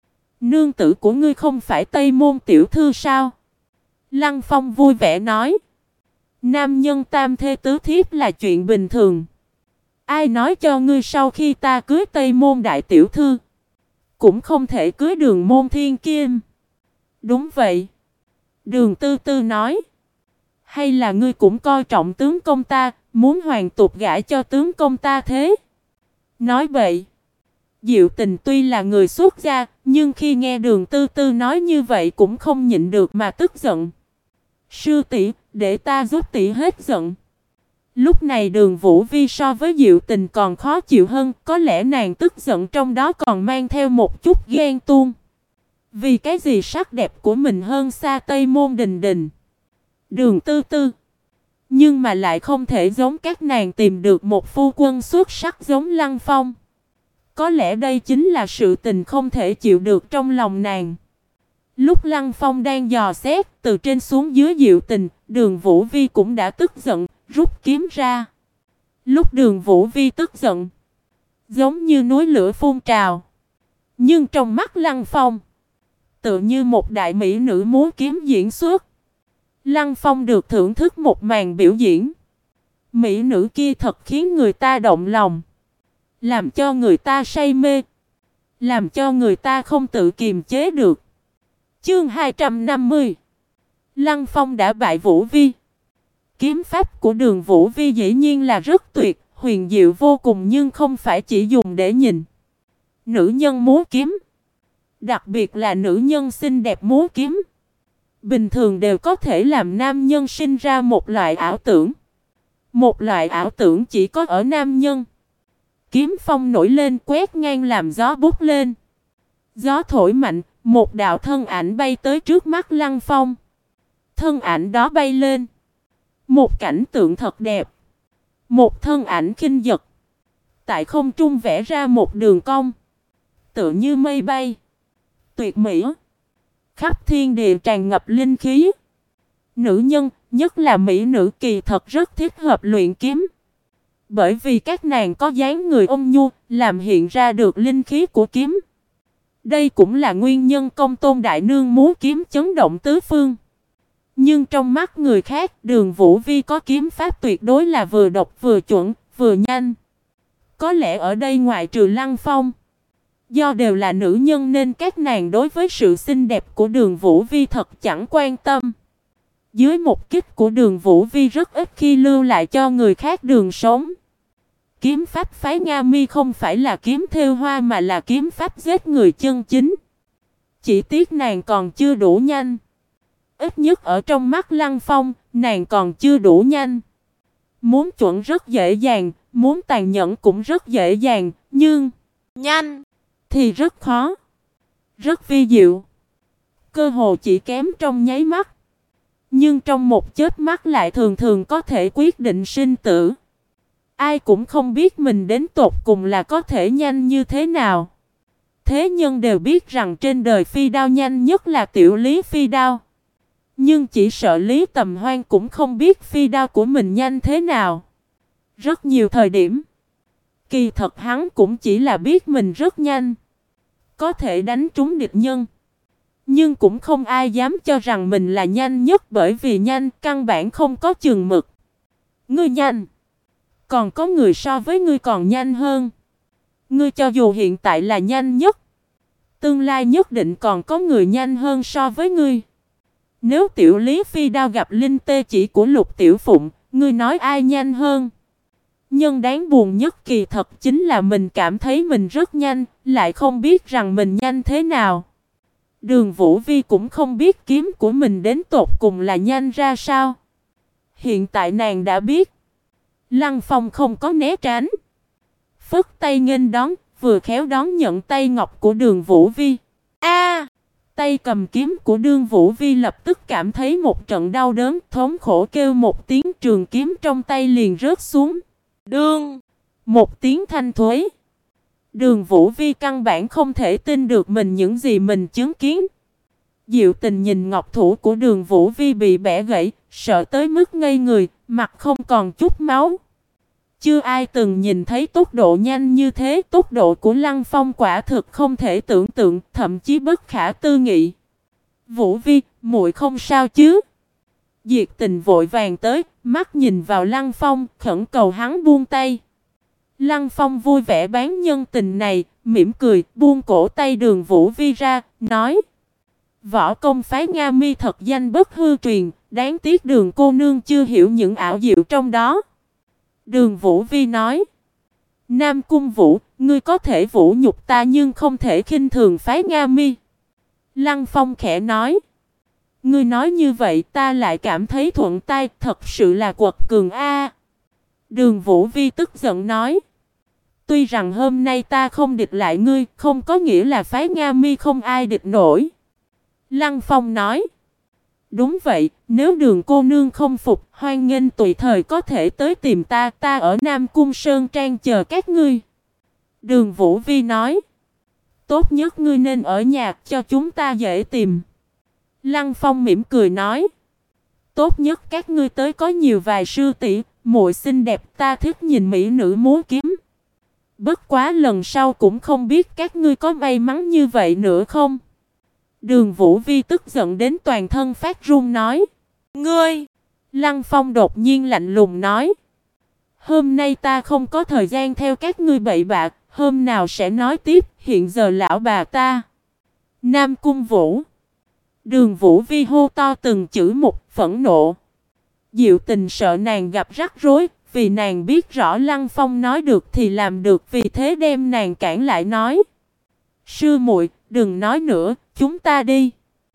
nương tử của ngươi không phải Tây Môn tiểu thư sao? Lăng Phong vui vẻ nói: nam nhân tam thê tứ thiếp là chuyện bình thường. Ai nói cho ngươi sau khi ta cưới Tây Môn đại tiểu thư, cũng không thể cưới Đường môn thiên kim? Đúng vậy. Đường Tư Tư nói: hay là ngươi cũng coi trọng tướng công ta, muốn hoàn tục gả cho tướng công ta thế? Nói vậy. Diệu Tình tuy là người xuất gia, nhưng khi nghe Đường Tư Tư nói như vậy cũng không nhịn được mà tức giận. Sư tỷ, để ta giúp tỷ hết giận. Lúc này Đường Vũ Vi so với Diệu Tình còn khó chịu hơn, có lẽ nàng tức giận trong đó còn mang theo một chút ghen tuông. Vì cái gì sắc đẹp của mình hơn xa Tây Môn Đình Đình, Đường Tư Tư, nhưng mà lại không thể giống các nàng tìm được một phu quân xuất sắc giống Lăng Phong. Có lẽ đây chính là sự tình không thể chịu được trong lòng nàng. Lúc Lăng Phong đang dò xét từ trên xuống dưới Diệu Tình, Đường Vũ Vi cũng đã tức giận, rút kiếm ra. Lúc Đường Vũ Vi tức giận, giống như núi lửa phun trào. Nhưng trong mắt Lăng Phong, tựa như một đại mỹ nữ múa kiếm diễn xuất. Lăng Phong được thưởng thức một màn biểu diễn. Mỹ nữ kia thật khiến người ta động lòng, làm cho người ta say mê, làm cho người ta không tự kiềm chế được. Chương 250. Lăng Phong đã bại Vũ Vi. Kiếm pháp của Đường Vũ Vi dĩ nhiên là rất tuyệt, huyền diệu vô cùng, nhưng không phải chỉ dùng để nhìn. Nữ nhân múa kiếm, đặc biệt là nữ nhân xinh đẹp múa kiếm, bình thường đều có thể làm nam nhân sinh ra một loại ảo tưởng. Một loại ảo tưởng chỉ có ở nam nhân. Kiếm phong nổi lên quét ngang làm gió bút lên. Gió thổi mạnh, một đạo thân ảnh bay tới trước mắt Lăng Phong. Thân ảnh đó bay lên. Một cảnh tượng thật đẹp. Một thân ảnh khinh giật. Tại không trung vẽ ra một đường cong, tựa như mây bay. Tuyệt mỹ. Khắp thiên địa tràn ngập linh khí. Nữ nhân, nhất là mỹ nữ kỳ thật rất thích hợp luyện kiếm. Bởi vì các nàng có dáng người ôn nhu, làm hiện ra được linh khí của kiếm. Đây cũng là nguyên nhân Công Tôn đại nương múa kiếm chấn động tứ phương. Nhưng trong mắt người khác, Đường Vũ Vi có kiếm pháp tuyệt đối là vừa độc vừa chuẩn, vừa nhanh. Có lẽ ở đây ngoại trừ Lăng Phong, do đều là nữ nhân nên các nàng đối với sự xinh đẹp của Đường Vũ Vi thật chẳng quan tâm. Dưới một kích của Đường Vũ Vi rất ít khi lưu lại cho người khác đường sống. Kiếm pháp phái Nga Mi không phải là kiếm thêu hoa mà là kiếm pháp giết người chân chính. Chỉ tiếc nàng còn chưa đủ nhanh. Ít nhất ở trong mắt Lăng Phong, nàng còn chưa đủ nhanh. Muốn chuẩn rất dễ dàng, muốn tàn nhẫn cũng rất dễ dàng, nhưng nhanh thì rất khó, rất vi diệu. Cơ hồ chỉ kém trong nháy mắt, nhưng trong một chớp mắt lại thường thường có thể quyết định sinh tử. Ai cũng không biết mình đến tột cùng là có thể nhanh như thế nào. Thế nhân đều biết rằng trên đời phi đao nhanh nhất là tiểu Lý Phi đao. Nhưng chỉ sợ Lý Tầm Hoan cũng không biết phi đao của mình nhanh thế nào. Rất nhiều thời điểm, kỳ thật hắn cũng chỉ là biết mình rất nhanh, có thể đánh trúng địch nhân. Nhưng cũng không ai dám cho rằng mình là nhanh nhất, bởi vì nhanh căn bản không có chừng mực. Ngươi nhanh, còn có người so với ngươi còn nhanh hơn. Ngươi cho dù hiện tại là nhanh nhất, tương lai nhất định còn có người nhanh hơn so với ngươi. Nếu tiểu Lý Phi đao gặp linh tê chỉ của Lục Tiểu Phụng, ngươi nói ai nhanh hơn? Nhưng đáng buồn nhất kỳ thật chính là mình cảm thấy mình rất nhanh, lại không biết rằng mình nhanh thế nào. Đường Vũ Vi cũng không biết kiếm của mình đến tột cùng là nhanh ra sao. Hiện tại nàng đã biết. Lăng Phong không có né tránh, phất tay nghênh đón, vừa khéo đón nhận tay ngọc của Đường Vũ Vi. A! Tay cầm kiếm của Đường Vũ Vi lập tức cảm thấy một trận đau đớn, thống khổ kêu một tiếng, trường kiếm trong tay liền rớt xuống. Đương! Một tiếng thanh thối. Đường Vũ Vi căn bản không thể tin được những gì mình chứng kiến. Diệu Tình nhìn ngọc thủ của Đường Vũ Vi bị bẻ gãy, sợ tới mức ngây người, mặt không còn chút máu. Chưa ai từng nhìn thấy tốc độ nhanh như thế, tốc độ của Lăng Phong quả thực không thể tưởng tượng, thậm chí bất khả tư nghị. Vũ Vi, muội không sao chứ? Diệt Tình vội vàng tới, mắt nhìn vào Lăng Phong, khẩn cầu hắn buông tay. Lăng Phong vui vẻ bán nhân tình này, mỉm cười, buông cổ tay Đường Vũ Vi ra, nói: võ công phái Nga Mi thật danh bất hư truyền, đáng tiếc Đường cô nương chưa hiểu những ảo diệu trong đó. Đường Vũ Vi nói: Nam Cung Vũ, ngươi có thể vũ nhục ta nhưng không thể khinh thường phái Nga Mi. Lăng Phong khẽ nói: ngươi nói như vậy ta lại cảm thấy thuận tai, thật sự là quật cường a. Đường Vũ Vi tức giận nói: tuy rằng hôm nay ta không địch lại ngươi, không có nghĩa là phái Nga Mi không ai địch nổi. Lăng Phong nói: đúng vậy, nếu Đường cô nương không phục, hoan nghênh tùy thời có thể tới tìm ta, ta ở Nam Cung Sơn Trang chờ các ngươi. Đường Vũ Vi nói: tốt nhất ngươi nên ở nhà cho chúng ta dễ tìm. Lăng Phong mỉm cười nói: tốt nhất các ngươi tới có nhiều vài sư tỷ, muội xinh đẹp, ta thích nhìn mỹ nữ múa kiếm. Bất quá lần sau cũng không biết các ngươi có may mắn như vậy nữa không. Đường Vũ Vi tức giận đến toàn thân phát run nói: ngươi! Lăng Phong đột nhiên lạnh lùng nói: hôm nay ta không có thời gian theo các ngươi bậy bạ, hôm nào sẽ nói tiếp, hiện giờ lão bà ta. Nam Cung Vũ! Đường Vũ Vi hô to từng chữ một, phẫn nộ. Diệu Tình sợ nàng gặp rắc rối, vì nàng biết rõ Lăng Phong nói được thì làm được, vì thế đem nàng cản lại nói: sư muội, đừng nói nữa, chúng ta đi.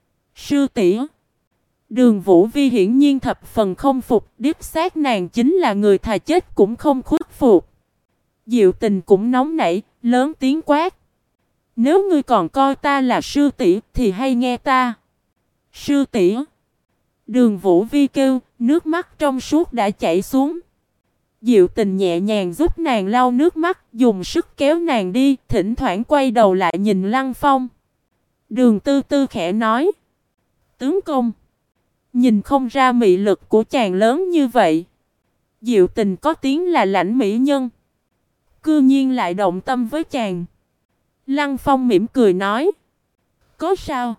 Sư tỷ! Đường Vũ Vi hiển nhiên thập phần không phục, điếp xác nàng chính là người thà chết cũng không khuất phục. Diệu Tình cũng nóng nảy, lớn tiếng quát: nếu ngươi còn coi ta là sư tỷ thì hay nghe ta. Sư tỷ! Đường Vũ Vi kêu, nước mắt trong suốt đã chảy xuống. Diệu Tình nhẹ nhàng giúp nàng lau nước mắt, dùng sức kéo nàng đi, thỉnh thoảng quay đầu lại nhìn Lăng Phong. Đường Tư Tư khẽ nói: tướng công, nhìn không ra mị lực của chàng lớn như vậy. Diệu Tình có tiếng là lãnh mỹ nhân, cư nhiên lại động tâm với chàng. Lăng Phong mỉm cười nói: có sao?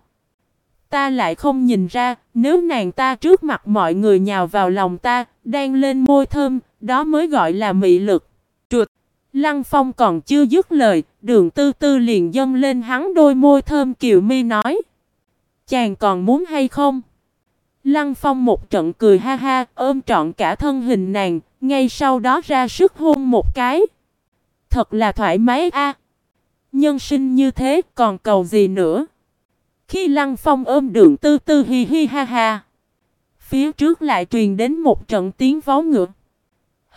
Ta lại không nhìn ra, nếu nàng ta trước mặt mọi người nhào vào lòng ta, đang lên môi thơm, đó mới gọi là mị lực. Trượt! Lăng Phong còn chưa dứt lời, Đường Tư Tư liền dâng lên hắn đôi môi thơm kiều mi nói: chàng còn muốn hay không? Lăng Phong một trận cười ha ha, ôm trọn cả thân hình nàng, ngay sau đó ra sức hôn một cái. Thật là thoải mái a. Nhân sinh như thế còn cầu gì nữa? Khi Lăng Phong ôm Đường Tư Tư hi hi ha ha, phía trước lại truyền đến một trận tiếng vó ngựa.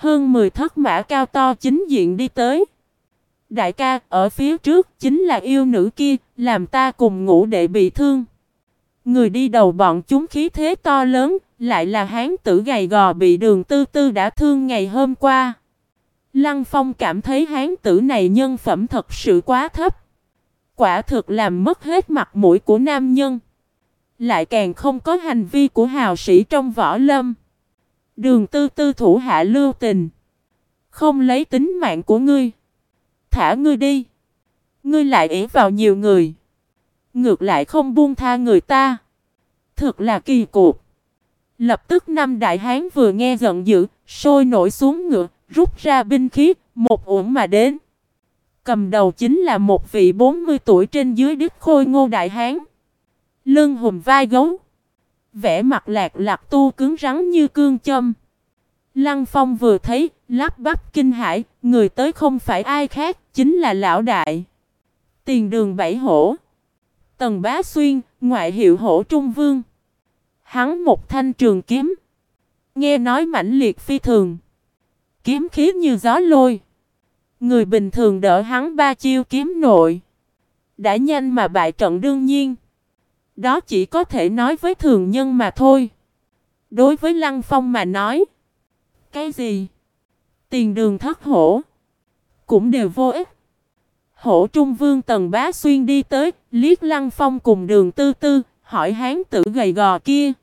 Hơn 10 thất mã cao to chính diện đi tới. Đại ca, ở phía trước chính là yêu nữ kia, làm ta cùng ngũ đệ bị thương. Người đi đầu bọn chúng khí thế to lớn, lại là hán tử gầy gò bị Đường Tư Tư đã thương ngày hôm qua. Lăng Phong cảm thấy hán tử này nhân phẩm thật sự quá thấp. Quả thực làm mất hết mặt mũi của nam nhân. Lại càng không có hành vi của hào sĩ trong võ lâm. Đường Tư Tư thủ hạ lưu tình. Không lấy tính mạng của ngươi. Thả ngươi đi. Ngươi lại ỷ vào nhiều người. Ngược lại không buông tha người ta. Thật là kỳ cục. Lập tức năm đại hán vừa nghe giận dữ, sôi nổi xuống ngựa, rút ra binh khí, một uổng mà đến. Cầm đầu chính là một vị 40 tuổi trên dưới đít khôi ngô đại hán. Lưng hùm vai gấu. Vẻ mặt lạc lạc tu cứng rắn như cương châm. Lăng Phong vừa thấy, lắp bắp kinh hãi, người tới không phải ai khác, chính là lão đại. Tiền Đường Bảy Hổ. Tần Bá Xuyên, ngoại hiệu Hổ Trung Vương. Hắn một thanh trường kiếm. Nghe nói mãnh liệt phi thường. Kiếm khí như gió lôi. Người bình thường đỡ hắn ba chiêu kiếm nội. Đã nhanh mà bại trận đương nhiên. Đó chỉ có thể nói với thường nhân mà thôi. Đối với Lăng Phong mà nói. Cái gì? Tiền Đường thất hổ. Cũng đều vô ích. Hổ Trung Vương Tần Bá Xuyên đi tới, liếc Lăng Phong cùng Đường Tư Tư, hỏi hán tử gầy gò kia.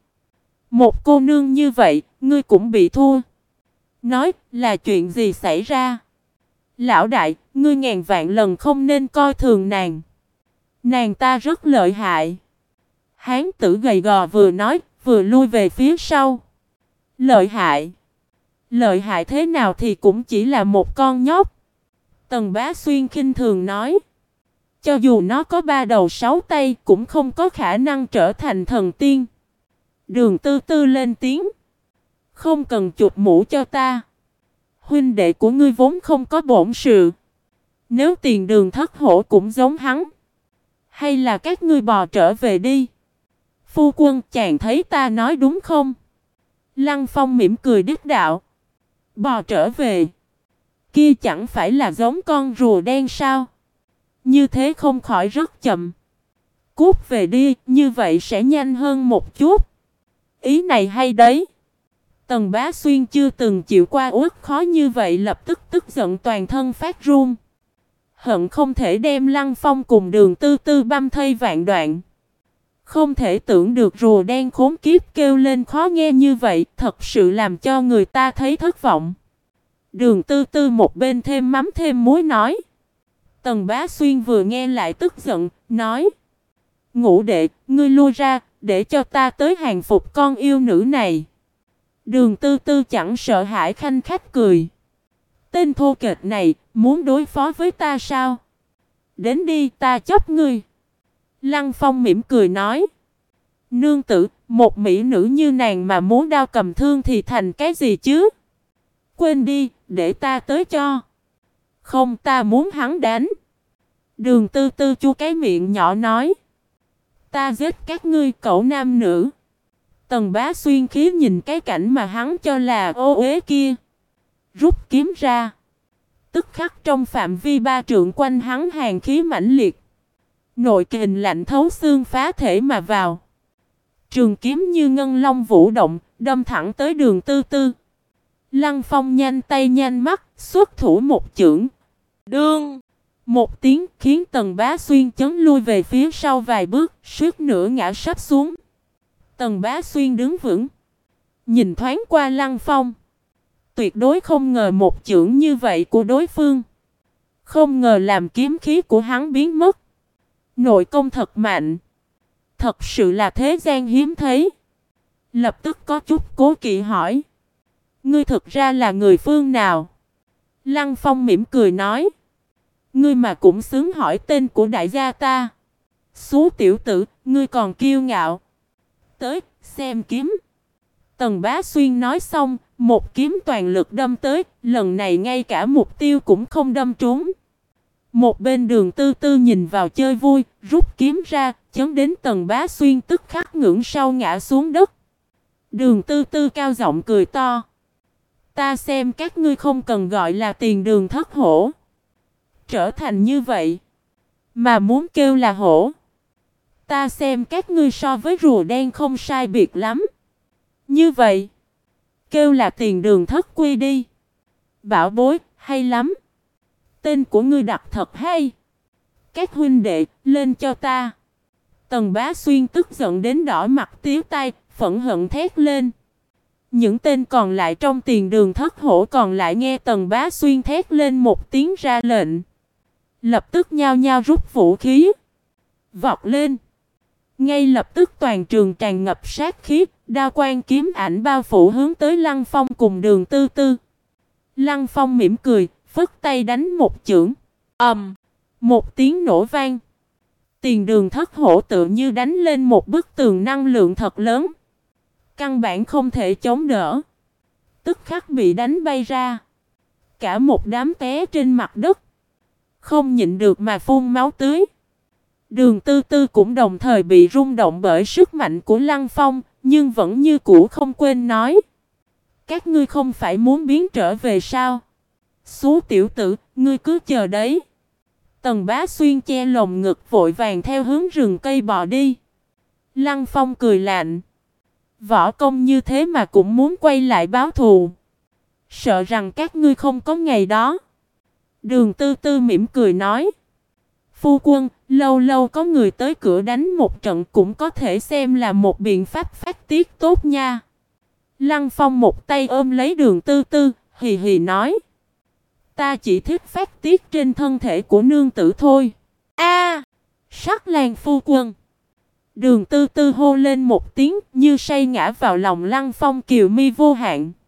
Một cô nương như vậy, ngươi cũng bị thua. Nói là chuyện gì xảy ra? Lão đại, ngươi ngàn vạn lần không nên coi thường nàng. Nàng ta rất lợi hại. Hán tử gầy gò vừa nói, vừa lui về phía sau. Lợi hại? Lợi hại thế nào thì cũng chỉ là một con nhóc. Tần Bá Xuyên khinh thường nói. Cho dù nó có 3 đầu 6 tay cũng không có khả năng trở thành thần tiên. Đường Tư Tư lên tiếng. Không cần chụp mũ cho ta. Huynh đệ của ngươi vốn không có bổn sự. Nếu Tiền Đường thất hổ cũng giống hắn. Hay là các ngươi bò trở về đi. Phu quân, chàng thấy ta nói đúng không? Lăng Phong mỉm cười đích đạo. Bò trở về. Kia chẳng phải là giống con rùa đen sao? Như thế không khỏi rất chậm. Cút về đi, như vậy sẽ nhanh hơn một chút. Ý này hay đấy. Tần Bá Xuyên chưa từng chịu qua uất khó như vậy, lập tức tức giận toàn thân phát run. Hận không thể đem Lăng Phong cùng Đường Tư Tư băm thây vạn đoạn. Không thể tưởng được rùa đen khốn kiếp kêu lên khó nghe như vậy, thật sự làm cho người ta thấy thất vọng. Đường Tư Tư một bên thêm mắm thêm muối nói. Tần Bá Xuyên vừa nghe lại tức giận, nói. Ngũ đệ, ngươi lui ra, để cho ta tới hàng phục con yêu nữ này. Đường Tư Tư chẳng sợ hãi khanh khách cười. Tên thô kệch này, muốn đối phó với ta sao? Đến đi, ta chấp ngươi. Lăng Phong mỉm cười nói. Nương tử, một mỹ nữ như nàng mà muốn đao cầm thương thì thành cái gì chứ? Quên đi, để ta tới cho. Không, ta muốn hắn đánh. Đường Tư Tư chu cái miệng nhỏ nói. Ta giết các ngươi cẩu nam nữ. Tần Bá Xuyên khí nhìn cái cảnh mà hắn cho là ô uế kia. Rút kiếm ra. Tức khắc trong phạm vi 3 trượng quanh hắn hàn khí mãnh liệt. Nội kình lạnh thấu xương phá thể mà vào. Trường kiếm như ngân long vũ động, đâm thẳng tới Đường Tư Tư. Lăng Phong nhanh tay nhanh mắt, xuất thủ một chưởng. Đương! Một tiếng khiến Tần Bá Xuyên chấn lui về phía sau vài bước, suýt nữa ngã sắp xuống. Tần Bá Xuyên đứng vững. Nhìn thoáng qua Lăng Phong. Tuyệt đối không ngờ một chưởng như vậy của đối phương. Không ngờ làm kiếm khí của hắn biến mất. Nội công thật mạnh. Thật sự là thế gian hiếm thấy. Lập tức có chút cố kỵ hỏi. Ngươi thực ra là người phương nào? Lăng Phong mỉm cười nói. Ngươi mà cũng xứng hỏi tên của đại gia ta. Xú tiểu tử, ngươi còn kiêu ngạo. Tới, xem kiếm. Tần Bá Xuyên nói xong, một kiếm toàn lực đâm tới, lần này ngay cả mục tiêu cũng không đâm trúng. Một bên Đường Tư Tư nhìn vào chơi vui, rút kiếm ra, chấn đến Tần Bá Xuyên tức khắc ngưỡng sau ngã xuống đất. Đường Tư Tư cao giọng cười to. Ta xem các ngươi không cần gọi là tiền đường thất hổ. Trở thành như vậy. Mà muốn kêu là hổ. Ta xem các ngươi so với rùa đen không sai biệt lắm. Như vậy. Kêu là tiền đường thất quy đi. Bảo bối, hay lắm. Tên của ngươi đặt thật hay. Các huynh đệ, lên cho ta. Tần Bá Xuyên tức giận đến đỏ mặt tía tai, phẫn hận thét lên. Những tên còn lại trong tiền đường thất hổ còn lại nghe Tần Bá Xuyên thét lên một tiếng ra lệnh. Lập tức nhao nhao rút vũ khí. Vọt lên. Ngay lập tức toàn trường tràn ngập sát khí, đao quang kiếm ảnh bao phủ hướng tới Lăng Phong cùng Đường Tư Tư. Lăng Phong mỉm cười, phất tay đánh một chưởng. Một tiếng nổ vang. Tiền đường thất hổ tự như đánh lên một bức tường năng lượng thật lớn. Căn bản không thể chống đỡ. Tức khắc bị đánh bay ra. Cả một đám té trên mặt đất. Không nhịn được mà phun máu tươi. Đường Tư Tư cũng đồng thời bị rung động bởi sức mạnh của Lăng Phong, nhưng vẫn như cũ không quên nói. Các ngươi không phải muốn biến trở về sao? Xú tiểu tử, ngươi cứ chờ đấy. Tần Bá Xuyên che lồng ngực vội vàng theo hướng rừng cây bò đi. Lăng Phong cười lạnh. Võ công như thế mà cũng muốn quay lại báo thù. Sợ rằng các ngươi không có ngày đó. Đường Tư Tư mỉm cười nói. Phu quân, lâu lâu có người tới cửa đánh một trận cũng có thể xem là một biện pháp phát tiết tốt nha. Lăng Phong một tay ôm lấy Đường Tư Tư, hì hì nói. Ta chỉ thích phát tiết trên thân thể của nương tử thôi. Sắc Lang phu quân. Đường Tư Tư hô lên một tiếng như say ngã vào lòng Lăng Phong kiều mi vô hạn.